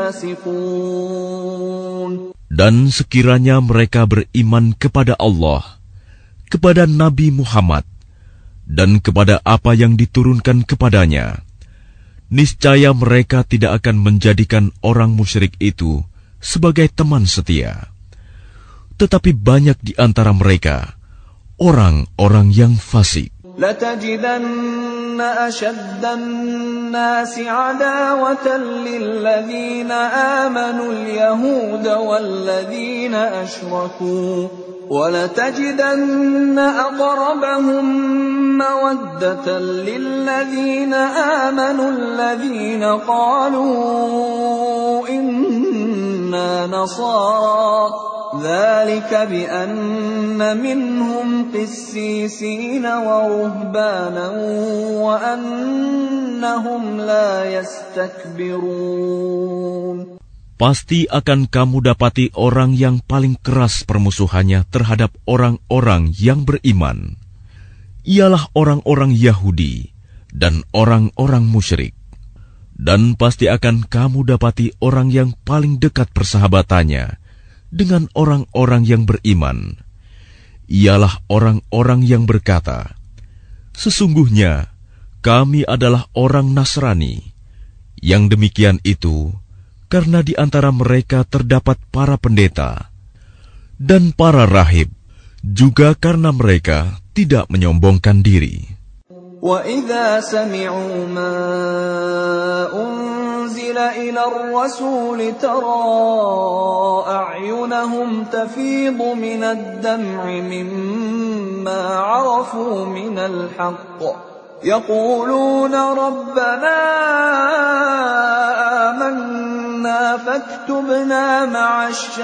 فاسقون. Dan sekiranya mereka beriman kepada Allah, kepada Nabi Muhammad, dan kepada apa yang diturunkan kepadanya, niscaya mereka tidak akan menjadikan orang musyrik itu sebagai teman setia. Tetapi banyak di antara mereka orang-orang yang fasik. لَتَجِدَنَّ أَشَدَّ النَّاسِ عَدَاوَةً لِلَّذِينَ آمَنُوا الْيَهُودَ وَالَّذِينَ أَشْرَكُوا وَلَتَجِدَنَّ أَقْرَبَهُم مَّوَدَّةً لِلَّذِينَ آمَنُوا الَّذِينَ قَالُوا إِنَّا نَصَارَى ذلك بأن منهم قسيسين ورهبانا وأنهم لا يستكبرون. Pasti akan kamu dapati orang yang paling keras permusuhannya terhadap orang-orang yang beriman, ialah orang-orang Yahudi dan orang-orang musyrik. Dan pasti akan kamu dapati orang yang paling dekat persahabatannya dengan orang-orang yang beriman, ialah orang-orang yang berkata, sesungguhnya kami adalah orang Nasrani. Yang demikian itu karena di antara mereka terdapat para pendeta dan para rahib, juga karena mereka tidak menyombongkan diri. وَإِذَا سَمِعُوا مَا أُنزِلَ إِلَى الرَّسُولِ تَرَى أَعْيُنَهُمْ تَفِيضُ مِنَ الدَّمْعِ مِمَّا عَرَفُوا مِنَ الْحَقِّ يَقُولُونَ رَبَّنَا آمَنَّا فَاكْتُبْنَا مَعَ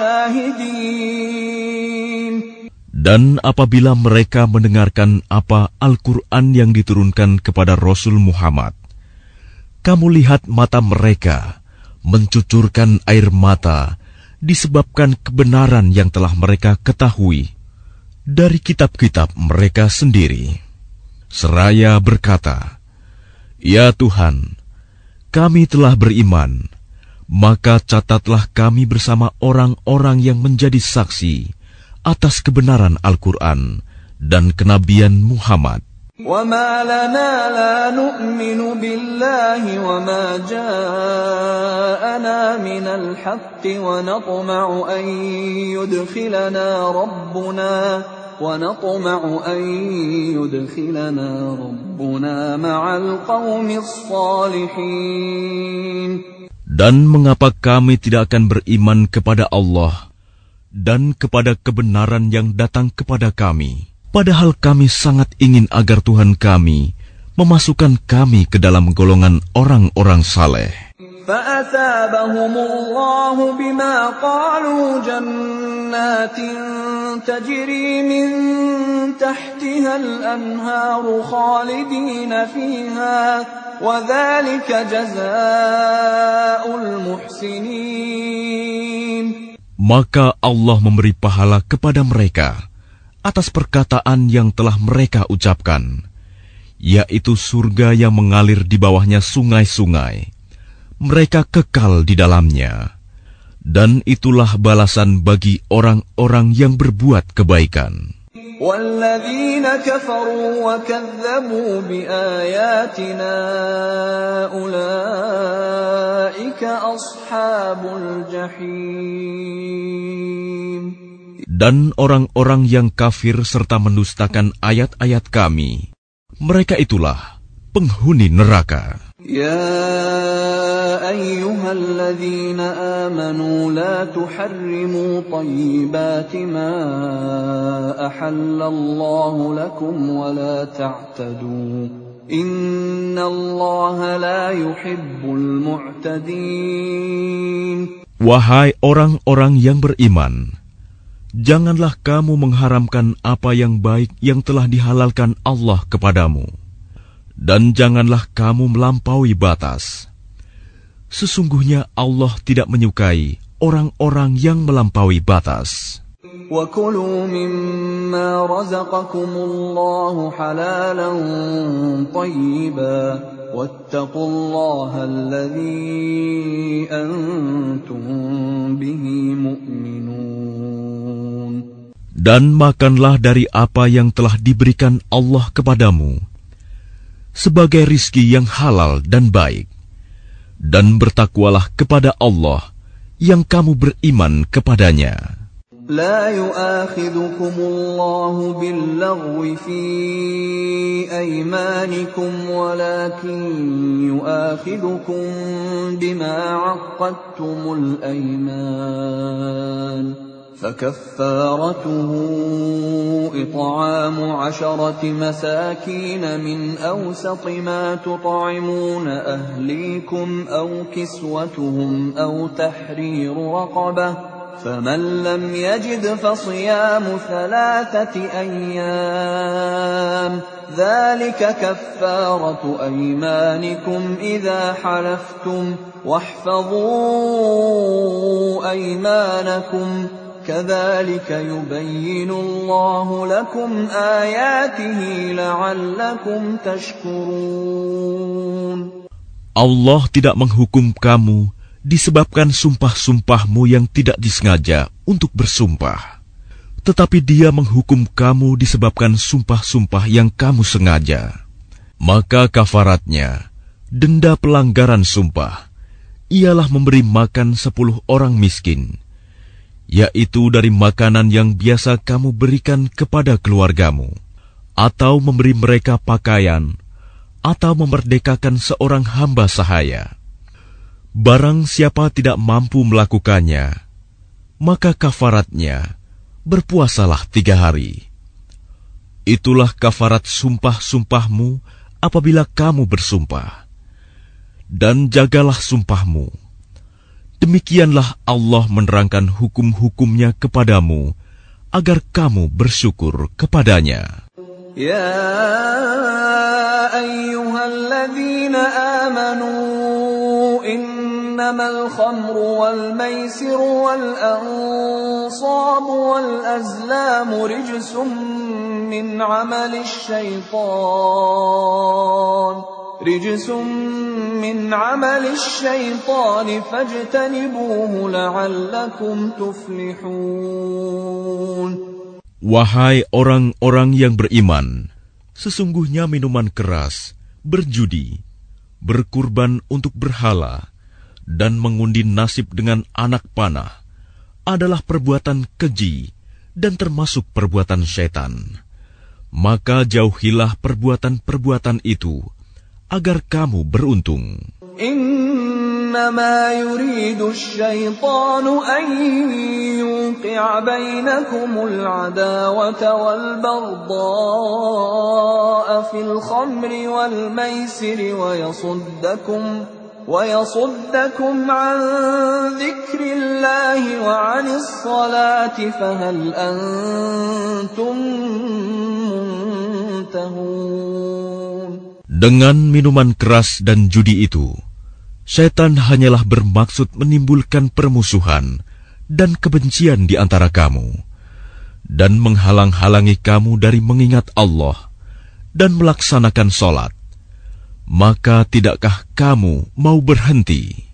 الشَّاهِدِينَ. Dan apabila mereka mendengarkan apa Al-Quran yang diturunkan kepada Rasul Muhammad, kamu lihat mata mereka mencucurkan air mata disebabkan kebenaran yang telah mereka ketahui dari kitab-kitab mereka sendiri. Seraya berkata, "Ya Tuhan, kami telah beriman, maka catatlah kami bersama orang-orang yang menjadi saksi atas kebenaran Al-Quran dan kenabian Muhammad." وَمَا لَنَا لَا نُؤْمِنُ بِاللَّهِ وَمَا جَاءَنَا مِنَ الْحَقِّ وَنَطْمَعُ أَن يُدْخِلَنَا رَبُّنَا وَنَطْمَعُ أَن يُدْخِلَنَا رَبُّنَا مَعَ الْقَوْمِ الصَّالِحِينَ. Dan mengapa kami tidak akan beriman kepada Allah dan kepada kebenaran yang datang kepada kami, padahal kami sangat ingin agar Tuhan kami memasukkan kami ke dalam golongan orang-orang saleh. فَأَثَابَهُمُ اللَّهُ بِمَا قَالُوا جَنَّاتٍ تَجْرِي مِن تَحْتِهَا الْأَنْهَارُ خَالِدِينَ فِيهَا وَذَلِكَ جَزَاءُ الْمُحْسِنِينَ. Maka Allah memberi pahala kepada mereka atas perkataan yang telah mereka ucapkan, yaitu surga yang mengalir di bawahnya sungai-sungai. Mereka kekal di dalamnya, dan itulah balasan bagi orang-orang yang berbuat kebaikan. وَالَّذِينَ كَفَرُوا وَكَذَّبُوا بِآيَاتِنَا أُولَئِكَ أَصْحَابُ الْجَحِيمِ. Dan orang-orang yang kafir serta mendustakan ayat-ayat Kami, mereka itulah penghuni neraka. يا أيها الذين آمنوا لا تحرموا طيبات ما أحل الله لكم ولا تعتدوا إن الله لا يحب المعتدين. Wahai orang-orang yang beriman, janganlah kamu mengharamkan apa yang baik yang telah dihalalkan Allah kepadamu. Dan janganlah kamu melampaui batas. Sesungguhnya Allah tidak menyukai orang-orang yang melampaui batas. وَكُلُوا مِمَّا رَزَقَكُمُ اللَّهُ حَلَالًا طَيِّبًا وَاتَّقُوا اللَّهَ الَّذِي أَنْتُمْ بِهِ مُؤْمِنُونَ. Dan makanlah dari apa yang telah diberikan Allah kepadamu sebagai rizki yang halal dan baik, dan bertakwalah kepada Allah yang kamu beriman kepadanya. لا يؤاخذكم الله باللغو في أيمانكم ولكن يؤاخذكم بما عقدتم الأيمان فكفارته إطعام عشرة مساكين من أوسط ما تطعمون أهليكم أو كسوتهم أو تحرير رقبة فمن لم يجد فصيام ثلاثة أيام ذلك كفارة أيمانكم إذا حلفتم واحفظوا أيمانكم كذلك يبين الله لكم آياته لعلكم تشكرون. Allah tidak menghukum kamu disebabkan sumpah-sumpahmu yang tidak disengaja untuk bersumpah, tetapi Dia menghukum kamu disebabkan sumpah-sumpah yang kamu sengaja. Maka kafaratnya, denda pelanggaran sumpah, ialah memberi makan sepuluh orang miskin, yaitu dari makanan yang biasa kamu berikan kepada keluargamu, atau memberi mereka pakaian, atau memerdekakan seorang hamba sahaya. Barang siapa tidak mampu melakukannya, maka kafaratnya berpuasalah tiga hari. Itulah kafarat sumpah-sumpahmu apabila kamu bersumpah. Dan jagalah sumpahmu. Demikianlah Allah menerangkan hukum-hukumnya kepadamu, agar kamu bersyukur kepadanya. Ya ayyuhalladzina amanu innamal khamru wal maisiru wal ansabu wal azlamu rijsum min amalish syaitan rijsum min amalish syaitan fajtanibuhu la'allakum tuflihun. Wahai orang-orang yang beriman, sesungguhnya minuman keras, berjudi, berkurban untuk berhala, dan mengundi nasib dengan anak panah adalah perbuatan keji dan termasuk perbuatan syaitan. Maka jauhilah perbuatan-perbuatan itu, agar kamu beruntung. إنما يريد الشيطان أن يوقع بينكم العداوة والبغضاء في الخمر والميسر ويصدكم ويصدكم عن ذكر الله وعن الصلاة فهل أنتم منتهون. Dengan minuman keras dan judi itu, Syaitan hanyalah bermaksud menimbulkan permusuhan dan kebencian di antara kamu, dan menghalang-halangi kamu dari mengingat Allah dan melaksanakan sholat. Maka tidakkah kamu mau berhenti?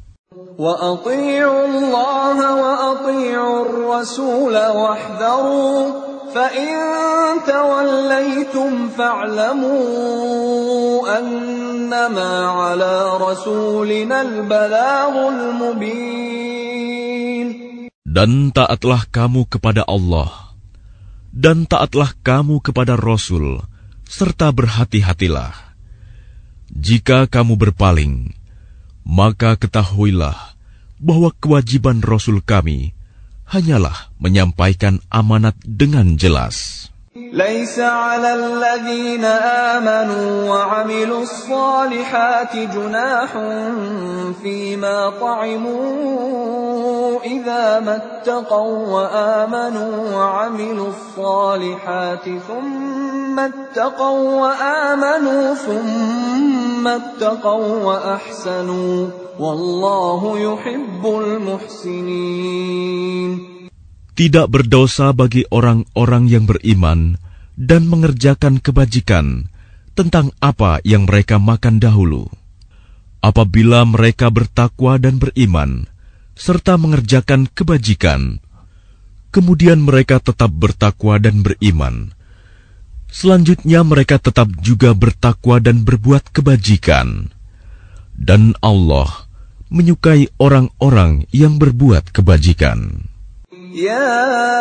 وَأَطِيعُوا اللَّهَ وَأَطِيعُوا الرَّسُولَ وَاحْذَرُوا فَإِن تَوَلَّيْتُمْ فَاعْلَمُوا أَنَّمَا عَلَى رَسُولِنَا الْبَلَاغُ الْمُبِينُ. Dan taatlah kamu kepada Allah, dan taatlah kamu kepada Rasul, serta berhati-hatilah. Jika kamu berpaling, maka ketahuilah bahwa kewajiban Rasul kami hanyalah menyampaikan amanat dengan jelas. لَيْسَ عَلَى الَّذِينَ آمَنُوا وَعَمِلُوا الصَّالِحَاتِ جُنَاحٌ فِيمَا طَعِمُوا إِذَا مَا اتَّقَوا وَآمَنُوا وَعَمِلُوا الصَّالِحَاتِ ثُمَّ اتَّقَوا وَآمَنُوا ثُمَّ اتَّقَوا وَأَحْسَنُوا وَاللَّهُ يُحِبُّ الْمُحْسِنِينَ. Tidak berdosa bagi orang-orang yang beriman dan mengerjakan kebajikan tentang apa yang mereka makan dahulu. Apabila mereka bertakwa dan beriman, serta mengerjakan kebajikan, kemudian mereka tetap bertakwa dan beriman. Selanjutnya mereka tetap juga bertakwa dan berbuat kebajikan. Dan Allah menyukai orang-orang yang berbuat kebajikan. يا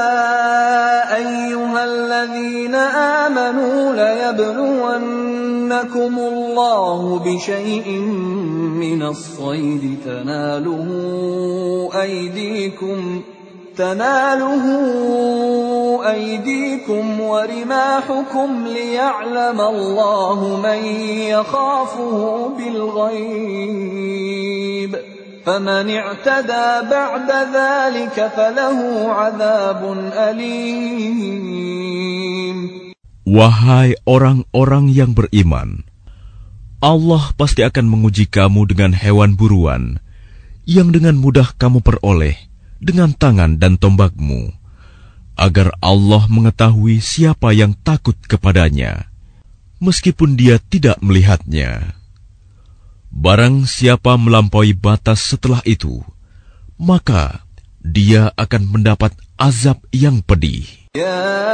أيها الذين آمنوا ليبلونكم الله بشيء من الصيد تناله أيديكم تناله أيديكم ورماحكم ليعلم الله من يخافه بالغيب فَمَنِ اعْتَدَى بَعْدَ ذَلِكَ فَلَهُ عَذَابٌ أَلِيمٌ. Wahai orang-orang yang beriman, Allah pasti akan menguji kamu dengan hewan buruan yang dengan mudah kamu peroleh dengan tangan dan tombakmu, agar Allah mengetahui siapa yang takut kepadanya, meskipun dia tidak melihatnya. Barang siapa melampaui batas setelah itu, maka dia akan mendapat azab yang pedih. Ya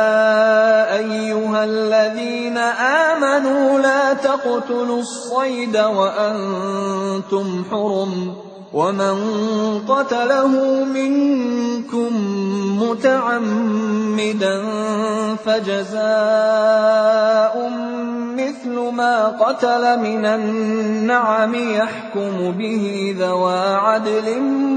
ayyuhalladzina amanu la taqtulus sayda wa antum hurum wa man qatalahu minkum muta'ammidan fajaza'un مثل ما قتل من النعم يحكم به ذوى عدل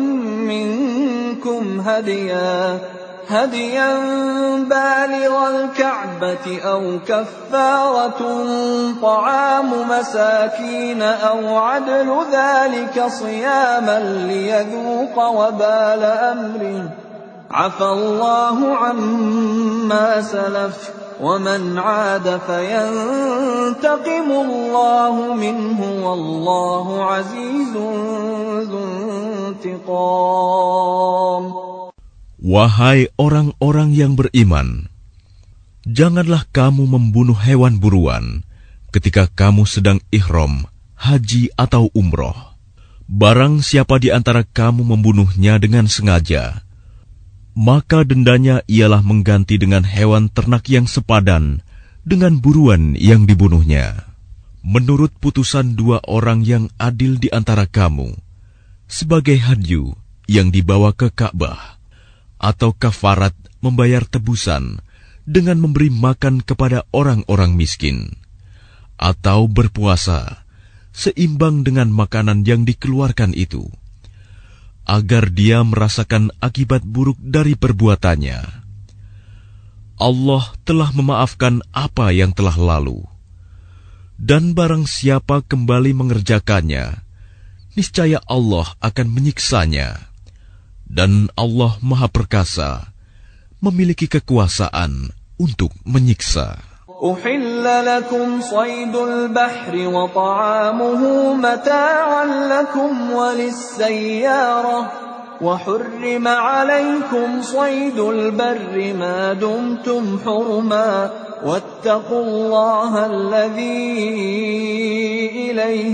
منكم هديا هديا بالغ الكعبة أو كفارة طعام مساكين أو عدل ذلك صياما ليذوق وبال أمره عفى الله عما سلف وَمَنْ عَادَ فَيَنْتَقِمُ اللَّهُ مِنْهُ وَاللَّهُ عَزِيزٌ ذُو انْتِقَامٍ. Wahai orang-orang yang beriman, janganlah kamu membunuh hewan buruan ketika kamu sedang ihram, haji atau umroh. Barang siapa di antara kamu membunuhnya dengan sengaja, maka dendanya ialah mengganti dengan hewan ternak yang sepadan dengan buruan yang dibunuhnya. Menurut putusan dua orang yang adil di antara kamu, sebagai hadyu yang dibawa ke Ka'bah, atau kafarat membayar tebusan dengan memberi makan kepada orang-orang miskin, atau berpuasa seimbang dengan makanan yang dikeluarkan itu, agar dia merasakan akibat buruk dari perbuatannya. Allah telah memaafkan apa yang telah lalu. Dan barang siapa kembali mengerjakannya, niscaya Allah akan menyiksanya. Dan Allah Maha Perkasa, memiliki kekuasaan untuk menyiksa. أحل لكم صيد البحر وطعامه متاعا لكم وللسيارة وحرم عليكم صيد البر ما دمتم حرما واتقوا الله الذي إليه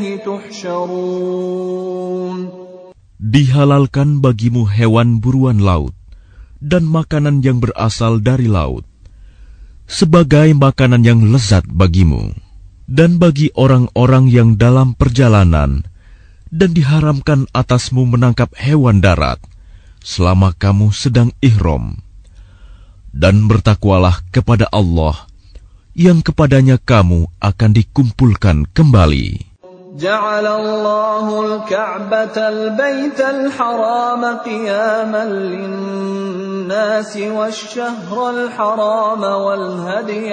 تحشرون. Dihalalkan bagimu hewan buruan laut dan makanan yang berasal dari laut, sebagai makanan yang lezat bagimu, dan bagi orang-orang yang dalam perjalanan, dan diharamkan atasmu menangkap hewan darat selama kamu sedang ihram. Dan bertakwalah kepada Allah, yang kepadanya kamu akan dikumpulkan kembali. جعل الله الكعبة البيت الحرام قياما للناس والشهر الحرام والهدي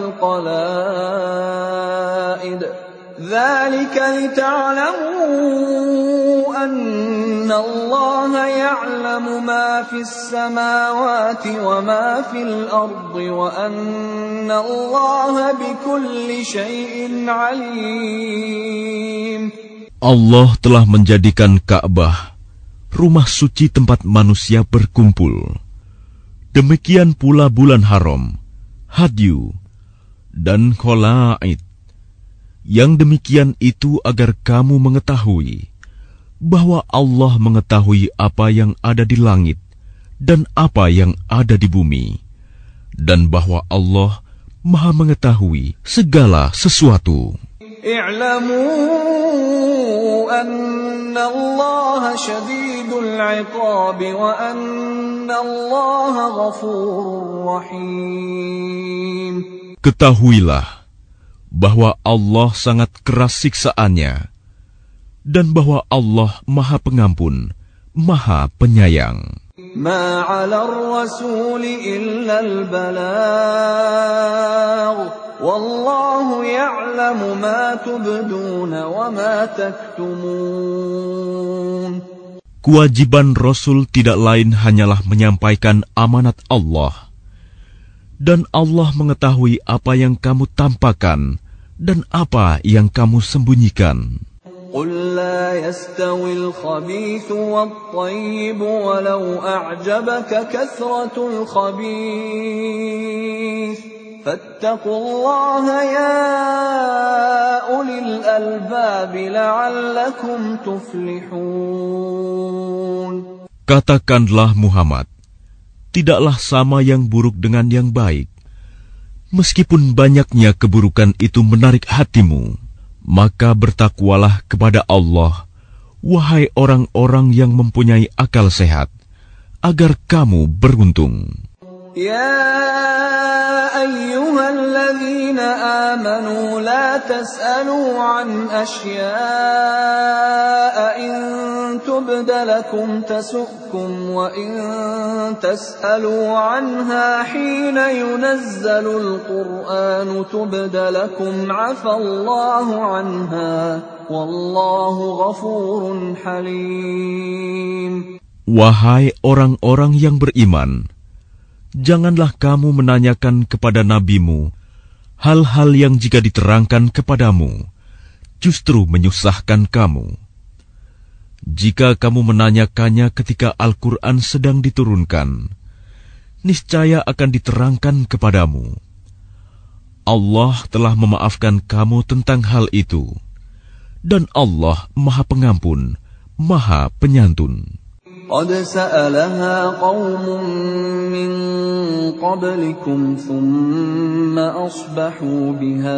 والقلائد ذلك لتعلموا أن الله يعلم ما في السماوات وما في الأرض وأن الله بكل شيء عليم. Allah telah menjadikan Ka'bah rumah suci tempat manusia berkumpul. Demikian pula bulan haram, hadyu, dan kholaid. Yang demikian itu agar kamu mengetahui bahwa Allah mengetahui apa yang ada di langit dan apa yang ada di bumi, dan bahwa Allah Maha mengetahui segala sesuatu. I'lamu anna Allah syadidul 'iqab wa anna Allah ghafurur rahim. Ketahuilah bahwa Allah sangat keras siksaannya, dan bahwa Allah Maha Pengampun, Maha Penyayang. Ma 'ala ar-rasul illa al-balagh, wallahu ya'lamu ma tubduna wa ma taktumun. Kewajiban Rasul tidak lain hanyalah menyampaikan amanat Allah, dan Allah mengetahui apa yang kamu tampakkan dan apa yang kamu sembunyikan. قل لا يستوي الخبيث والطيب ولو أعجبك كثرة الخبيث فاتقوا الله يا أولي الألباب لعلكم تفلحون. Katakanlah Muhammad, tidaklah sama yang buruk dengan yang baik. Meskipun banyaknya keburukan itu menarik hatimu, maka bertakwalah kepada Allah, wahai orang-orang yang mempunyai akal sehat, agar kamu beruntung. Ya ayyuhalladzina amanu la tas'alu an asya'a in tubda lakum tasu'kum wa in tas'alu anha hina yunazzalul qur'anu tubda lakum 'afallahu anha wallahu ghafurun halim. Wahai orang-orang yang beriman, janganlah kamu menanyakan kepada nabimu hal-hal yang jika diterangkan kepadamu justru menyusahkan kamu. Jika kamu menanyakannya ketika Al-Quran sedang diturunkan, niscaya akan diterangkan kepadamu. Allah telah memaafkan kamu tentang hal itu, dan Allah Maha Pengampun, Maha Penyantun. قد سألها قوم من قبلكم ثم أصبحوا بها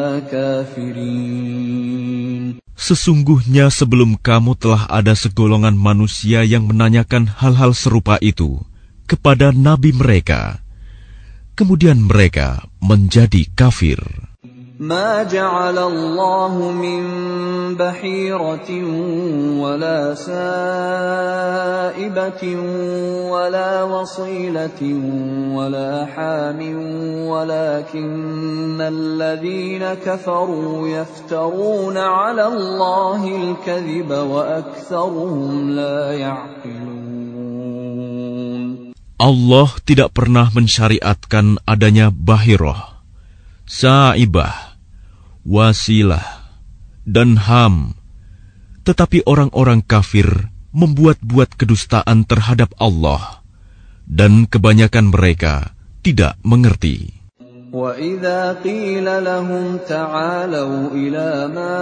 كافرين. Sesungguhnya sebelum kamu telah ada segolongan manusia yang menanyakan hal-hal serupa itu kepada nabi mereka, kemudian mereka menjadi kafir. ما جعل الله من بحيرة ولا سائبة ولا وصيلة ولا حام ولكن الذين كفروا يفترون على الله الكذب وأكثرهم لا يعقلون. Allah tidak pernah mensyariatkan adanya bahirah, sa'ibah, wasilah, dan ham. Tetapi orang-orang kafir membuat-buat kedustaan terhadap Allah, dan kebanyakan mereka tidak mengerti. وَإِذَا قِيلَ لَهُمْ تَعَالَوْا إِلَى مَا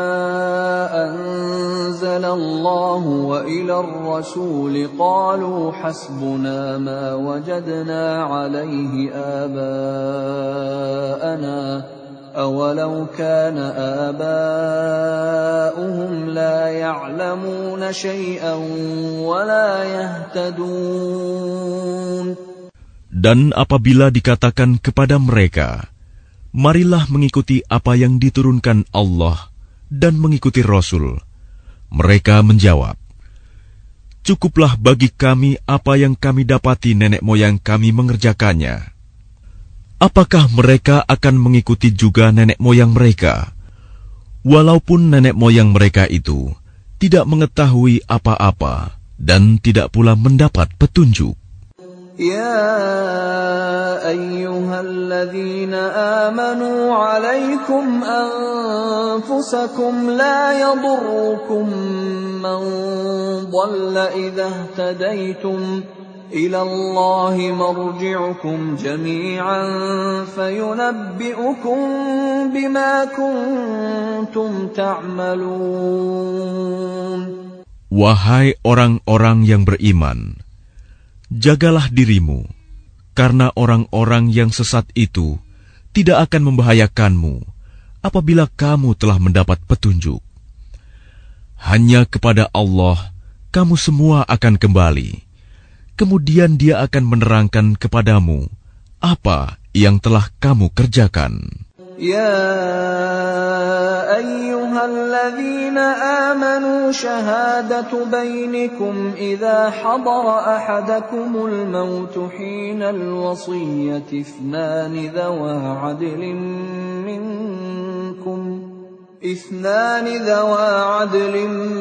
أَنزَلَ اللَّهُ وَإِلَى الرَّسُولِ قَالُوا حَسْبُنَا مَا وَجَدْنَا عَلَيْهِ آبَاءَنَا أَوَلَوْ كَانَ آبَاؤُهُمْ لَا يَعْلَمُونَ شَيْئًا وَلَا يَهْتَدُونَ. Dan apabila dikatakan kepada mereka, marilah mengikuti apa yang diturunkan Allah dan mengikuti Rasul, mereka menjawab, cukuplah bagi kami apa yang kami dapati nenek moyang kami mengerjakannya. Apakah mereka akan mengikuti juga nenek moyang mereka, walaupun nenek moyang mereka itu tidak mengetahui apa-apa dan tidak pula mendapat petunjuk? يا أيها الذين آمنوا عليكم أنفسكم لا يضركم من ضل إذا اهتديتم إلى الله مرجعكم جميعا فينبئكم بما كنتم تعملون. Wahai orang-orang yang beriman, jagalah dirimu, karena orang-orang yang sesat itu tidak akan membahayakanmu apabila kamu telah mendapat petunjuk. Hanya kepada Allah kamu semua akan kembali, kemudian Dia akan menerangkan kepadamu apa yang telah kamu kerjakan. يا أيها الذين آمنوا شهادة بينكم إذا حضر أحدكم الموت حين الوصية اثنان ذوى عدل منكم اثنان ذوى عدل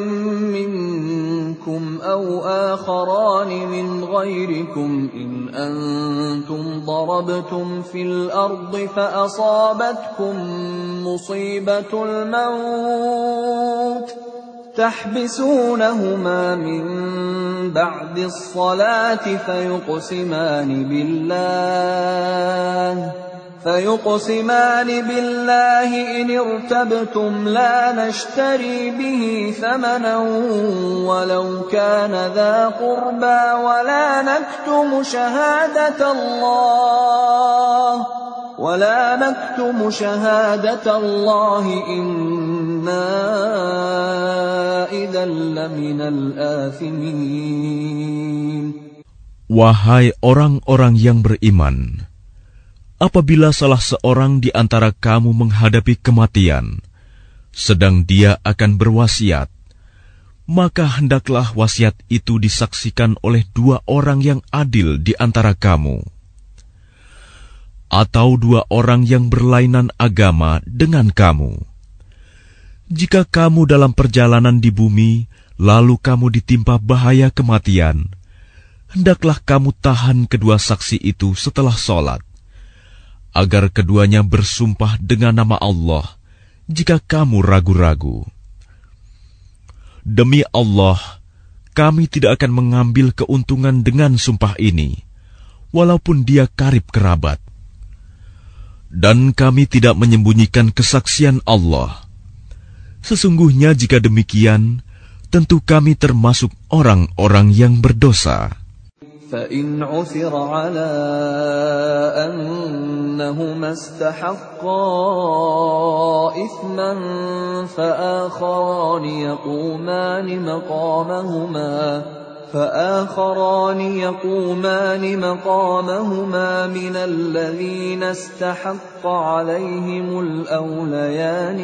منكم أو آخران من غيركم إن أنتم ضربتم في الأرض فأصابتكم مصيبة الموت تحبسونهما من بعد الصلاة فيقسمان بالله فيقسمان بالله إن ارتبتم لا نشتري به ثمنا ولو كان ذا قربى ولا نكتم شهادة الله ولا نكتم شهادة الله إنا إذا لمن الآثمين. Wahai orang-orang yang beriman, apabila salah seorang di antara kamu menghadapi kematian, sedang dia akan berwasiat, maka hendaklah wasiat itu disaksikan oleh dua orang yang adil di antara kamu, atau dua orang yang berlainan agama dengan kamu. Jika kamu dalam perjalanan di bumi, lalu kamu ditimpa bahaya kematian, hendaklah kamu tahan kedua saksi itu setelah sholat, agar keduanya bersumpah dengan nama Allah jika kamu ragu-ragu. Demi Allah, kami tidak akan mengambil keuntungan dengan sumpah ini, walaupun dia karib kerabat. Dan kami tidak menyembunyikan kesaksian Allah. Sesungguhnya jika demikian, tentu kami termasuk orang-orang yang berdosa. فإن عثر على أنهما استحقا إثما فآخران يقومان مقامهما فآخران يقومان مقامهما من الذين استحق عليهم الأوليان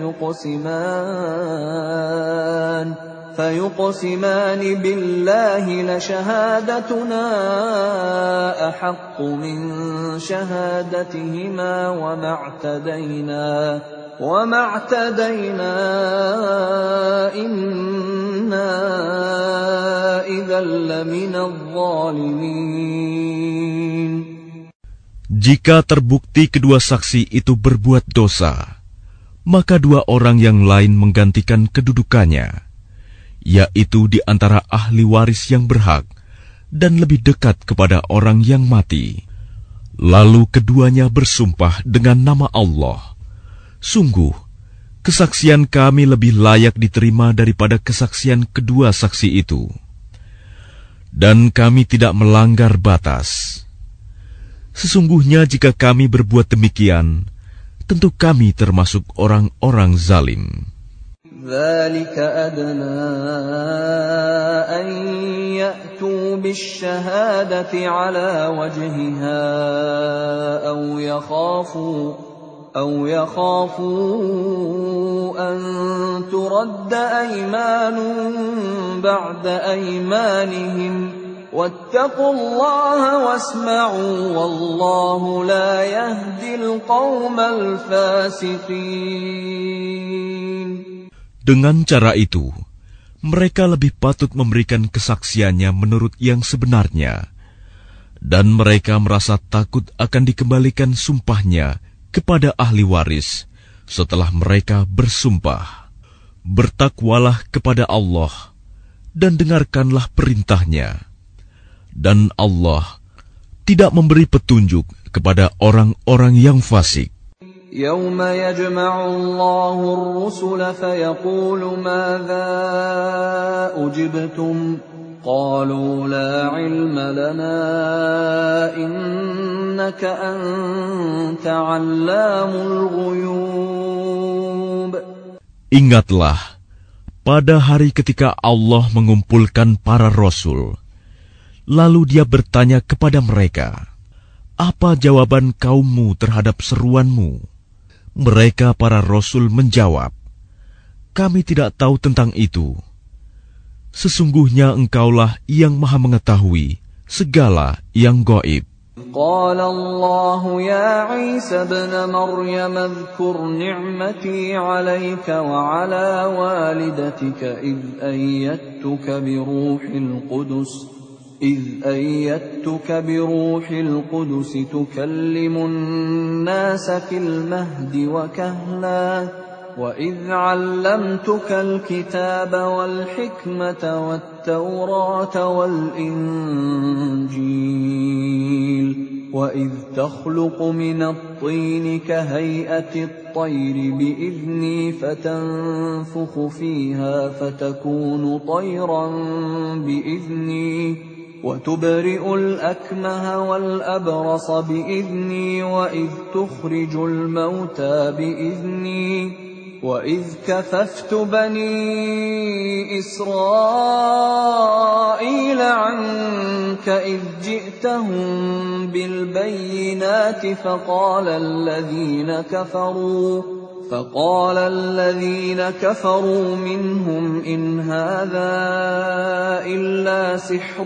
فيقسمان فيقسمان بالله لشهادتنا أحق من شهادتهما وما اعتدينا وما اعتدينا إنا إذا لمن الظالمين. Jika terbukti kedua saksi itu berbuat dosa, maka dua orang yang lain menggantikan kedudukannya, yaitu di antara ahli waris yang berhak dan lebih dekat kepada orang yang mati. Lalu keduanya bersumpah dengan nama Allah, sungguh, kesaksian kami lebih layak diterima daripada kesaksian kedua saksi itu. Dan kami tidak melanggar batas. Sesungguhnya jika kami berbuat demikian, tentu kami termasuk orang-orang zalim. ذلك أدنى أن يأتوا بالشهادة على وجهها أو يخافوا أو يخافوا أن ترد أيمان بعد أيمانهم واتقوا الله واسمعوا والله لا يهدي القوم الفاسقين. Dengan cara itu, mereka lebih patut memberikan kesaksiannya menurut yang sebenarnya, dan mereka merasa takut akan dikembalikan sumpahnya kepada ahli waris setelah mereka bersumpah. Bertakwalah kepada Allah dan dengarkanlah perintahnya, dan Allah tidak memberi petunjuk kepada orang-orang yang fasik. يوم يجمع الله الرسل فيقول ماذا أجبتم قالوا لا علم لنا إنك أنت علام الغيوب. Ingatlah pada hari ketika Allah mengumpulkan para rasul, lalu Dia bertanya kepada mereka, apa jawaban kaummu terhadap seruanmu? Mereka para rasul menjawab, kami tidak tahu tentang itu. Sesungguhnya engkaulah yang maha mengetahui segala yang gaib. قال الله يا عيسى ابن مريم اذكر نعمتي عليك وعلى والدتك إذ أيدتك بروح القدس إذ أيدتك بروح القدس تكلم الناس في المهد وكهلا وإذ علمتك الكتاب والحكمة والتوراة والإنجيل وإذ تخلق من الطين كهيئة الطير بإذني فتنفخ فيها فتكون طيرا بإذني وتبرئ الأكمه والأبرص بإذني وإذ تخرج الموتى بإذني وإذ كففت بني إسرائيل عنك إذ جئتهم بالبينات فقال الذين كفروا فقال الذين كفروا منهم إن هذا إلا سحر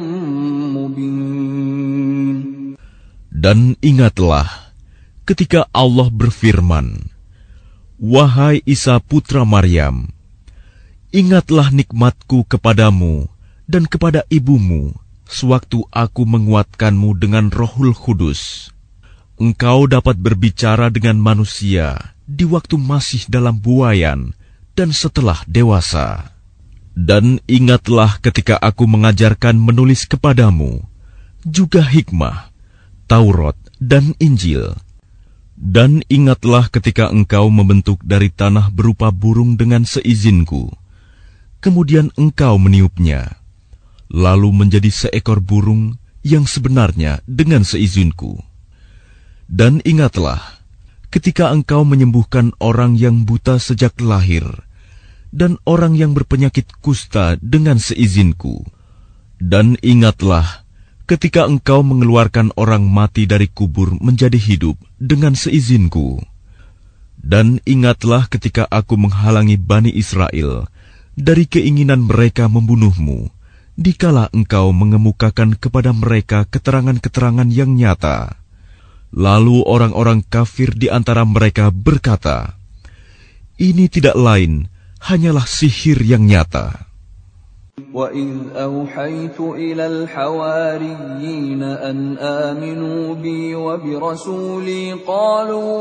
مبين. Dan ingatlah ketika Allah berfirman, wahai Isa putra Maryam, ingatlah nikmatku kepadamu dan kepada ibumu sewaktu aku menguatkanmu dengan Rohul Kudus. Engkau dapat berbicara dengan manusia di waktu masih dalam buayan dan setelah dewasa. Dan ingatlah ketika aku mengajarkan menulis kepadamu, juga hikmah, Taurat dan Injil. Dan ingatlah ketika engkau membentuk dari tanah berupa burung dengan seizinku, kemudian engkau meniupnya, lalu menjadi seekor burung yang sebenarnya dengan seizinku. Dan ingatlah ketika engkau menyembuhkan orang yang buta sejak lahir, dan orang yang berpenyakit kusta dengan seizinku. Dan ingatlah ketika engkau mengeluarkan orang mati dari kubur menjadi hidup dengan seizinku. Dan ingatlah ketika aku menghalangi Bani Israel dari keinginan mereka membunuhmu, dikala engkau mengemukakan kepada mereka keterangan-keterangan yang nyata. Lalu orang-orang kafir di antara mereka berkata, ini tidak lain, hanyalah sihir yang nyata. وَإِذْ أَوْحَيْتُ إِلَى الْحَوَارِيِّينَ أَنْ آمِنُوا بِي وَبِرَسُولِي قَالُوا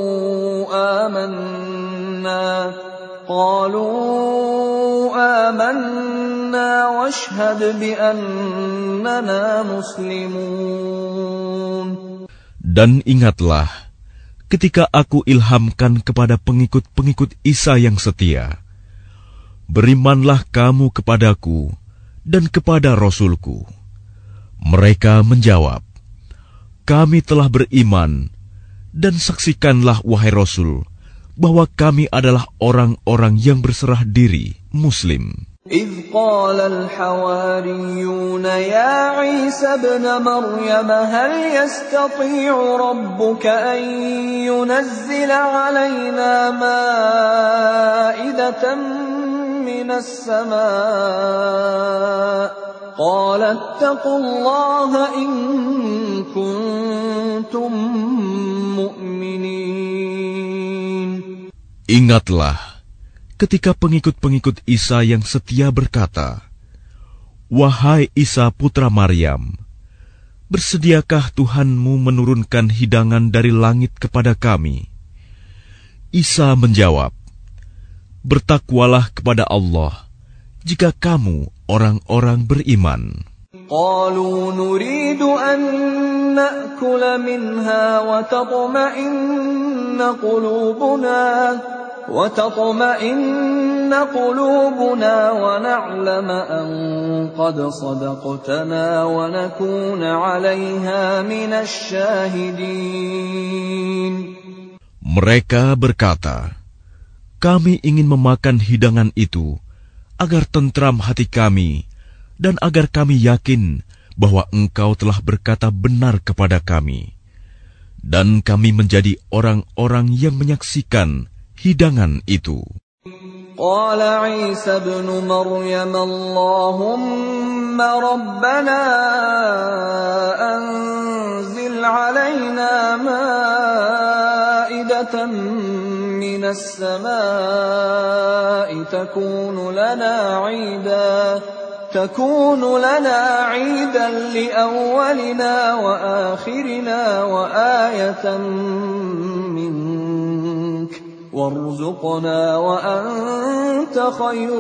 آمَنَّا قَالُوا آمَنَّا وَاشْهَدْ بِأَنَّنَا مُسْلِمُونَ. Dan ingatlah ketika aku ilhamkan kepada pengikut-pengikut Isa yang setia, berimanlah kamu kepadaku dan kepada Rasulku. Mereka menjawab, kami telah beriman, dan saksikanlah wahai Rasul, bahwa kami adalah orang-orang yang berserah diri, Muslim. إذ قال الحواريون يا عيسى ابن مريم هل يستطيع ربك أن ينزل علينا مائدة من السماء قال اتقوا الله إن كنتم مؤمنين. Ingatlah ketika pengikut-pengikut Isa yang setia berkata, wahai Isa putra Maryam, bersediakah Tuhanmu menurunkan hidangan dari langit kepada kami? Isa menjawab, bertakwalah kepada Allah jika kamu orang-orang beriman. قالوا نريد أن نأكل منها وتطمئن قلوبنا وتطمئن قلوبنا ونعلم أن قد صدقتنا ونكون عليها من الشاهدين. Mereka berkata, kami ingin memakan hidangan itu agar tentram hati kami dan agar kami yakin bahwa engkau telah berkata benar kepada kami, dan kami menjadi orang-orang yang menyaksikan hidangan itu. Qala Isa ibn Maryam Allahumma rabbana anzil alaina ma'idatan minas samaa'i takunu lana 'iidan تكون لنا عيدا لأولنا وآخرنا وآية منك وارزقنا وأنت خير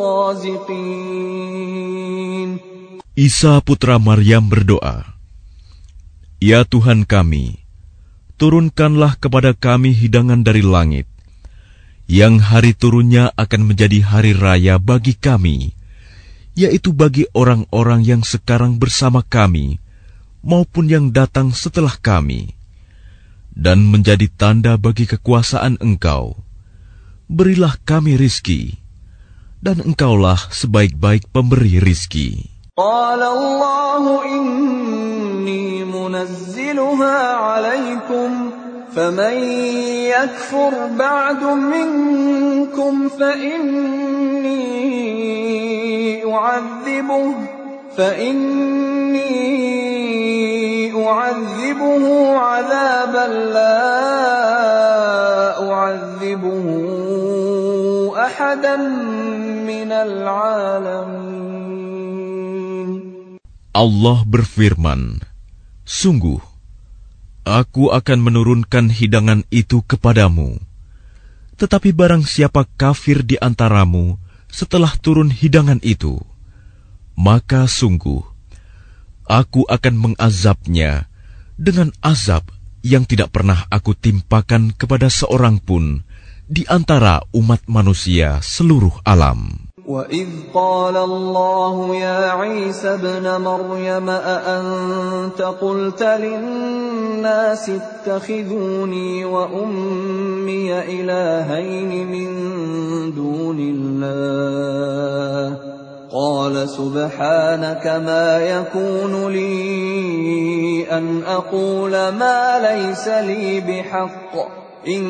الرازقين. Isa putra Maryam berdoa, ya Tuhan kami, turunkanlah kepada kami hidangan dari langit, yang hari turunnya akan menjadi hari raya bagi kami, yaitu bagi orang-orang yang sekarang bersama kami, maupun yang datang setelah kami, dan menjadi tanda bagi kekuasaan Engkau. Berilah kami rizki, dan Engkaulah sebaik-baik pemberi rizki. Qala Allahu inni munazziluha alaikum, faman yakfur ba'du minkum fa inni أعذبه فإني أعذبه عذابا لا أعذبه أحدا من العالمين. Allah berfirman, sungguh, aku akan menurunkan hidangan itu kepadamu. Tetapi barang siapa kafir di antaramu setelah turun hidangan itu, maka sungguh aku akan mengazabnya dengan azab yang tidak pernah aku timpakan kepada seorang pun di antara umat manusia seluruh alam. وَإِذْ قَالَ اللَّهُ يَا عِيسَى ابْنَ مَرْيَمَ أَأَنْتَ قُلْتَ لِلنَّاسِ اتَّخِذُونِي وَأُمِّيَ إِلَٰهَيْنِ مِن دُونِ اللَّهِ قَالَ سُبْحَانَكَ مَا يَكُونُ لِي أَنْ أَقُولَ مَا لَيْسَ لِي بِحَقٍّ إن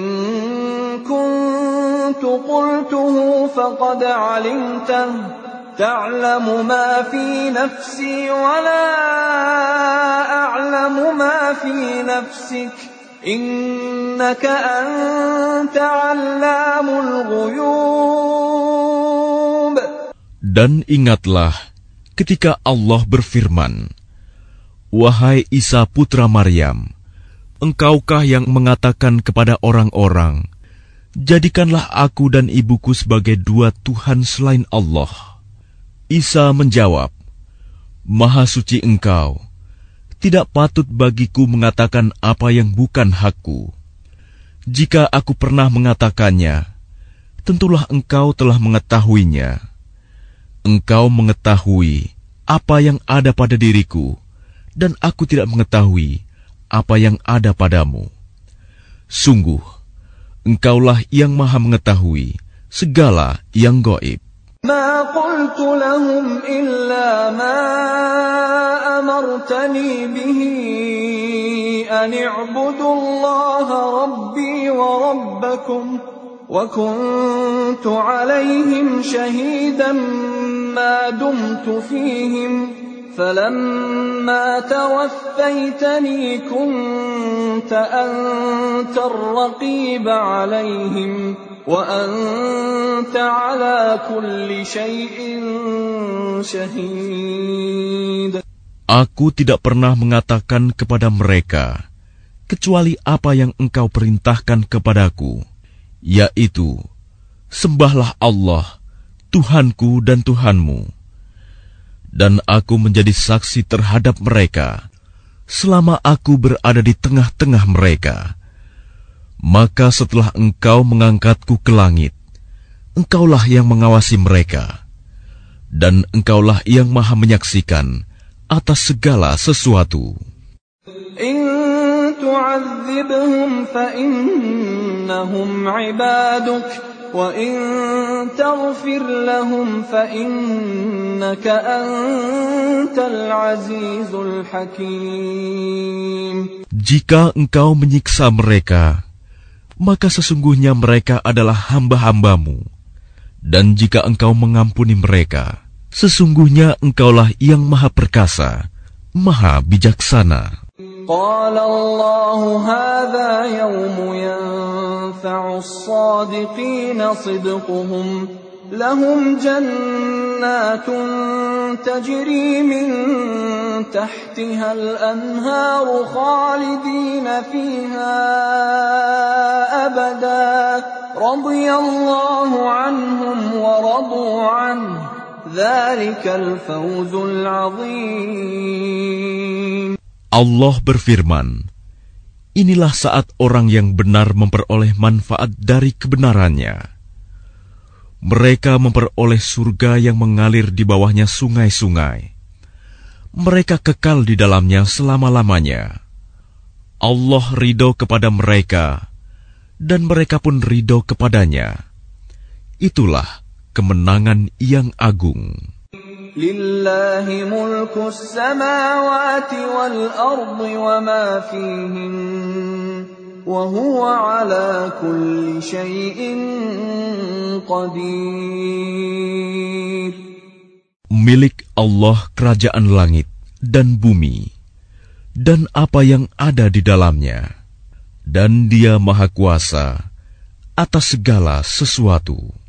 كنت قلته فقد علمته تعلم ما في نفسي ولا أعلم ما في نفسك إنك أنت علام الغيوب. Dan ingatlah ketika Allah berfirman, wahai Isa putra Maryam, engkaukah yang mengatakan kepada orang-orang, jadikanlah aku dan ibuku sebagai dua Tuhan selain Allah? Isa menjawab, Maha suci Engkau, tidak patut bagiku mengatakan apa yang bukan hakku. Jika aku pernah mengatakannya, tentulah engkau telah mengetahuinya. Engkau mengetahui apa yang ada pada diriku, dan aku tidak mengetahui apa yang ada padamu. Sungguh, engkaulah yang maha mengetahui segala yang gaib. ما قلت لهم إلا ما أمرتني به أن اعبدوا الله ربي وربكم وكنت عليهم شهيدا ما دمت فيهم فلما توفيتني كنت أنت الرقيب عليهم وأنت على كل شيء شهيد. Aku tidak pernah mengatakan kepada mereka kecuali apa yang engkau perintahkan kepadaku, yaitu sembahlah Allah, Tuhanku dan Tuhanmu. Dan aku menjadi saksi terhadap mereka selama aku berada di tengah-tengah mereka. Maka setelah engkau mengangkatku ke langit, engkaulah yang mengawasi mereka, dan engkaulah yang maha menyaksikan atas segala sesuatu. In tu'adzibhum fa innahum 'ibaduk wa in taghfir lahum fa innaka antal 'azizul hakim. Jika engkau menyiksa mereka, maka sesungguhnya mereka adalah hamba-hambamu. Dan jika engkau mengampuni mereka, sesungguhnya engkaulah yang maha perkasa, maha bijaksana. Qala Allahu hadha yawmu yanfa'u as-sadiqina sidquhum lahum jannatun tajri min tahtiha al-anharu khalidina fiha abada radiyallahu anhum wa radu anhu dzalikal fawzul 'adzim. Allah berfirman, inilah saat orang yang benar memperoleh manfaat dari kebenarannya. Mereka memperoleh surga yang mengalir di bawahnya sungai-sungai. Mereka kekal di dalamnya selama-lamanya. Allah ridho kepada mereka, dan mereka pun ridho kepadanya. Itulah kemenangan yang agung. Lillahi mulkus samawati wal ardi wa ma fihin wa huwa ala kulli syai'in qadir. Milik Allah kerajaan langit dan bumi dan apa yang ada di dalamnya, dan Dia maha kuasa atas segala sesuatu.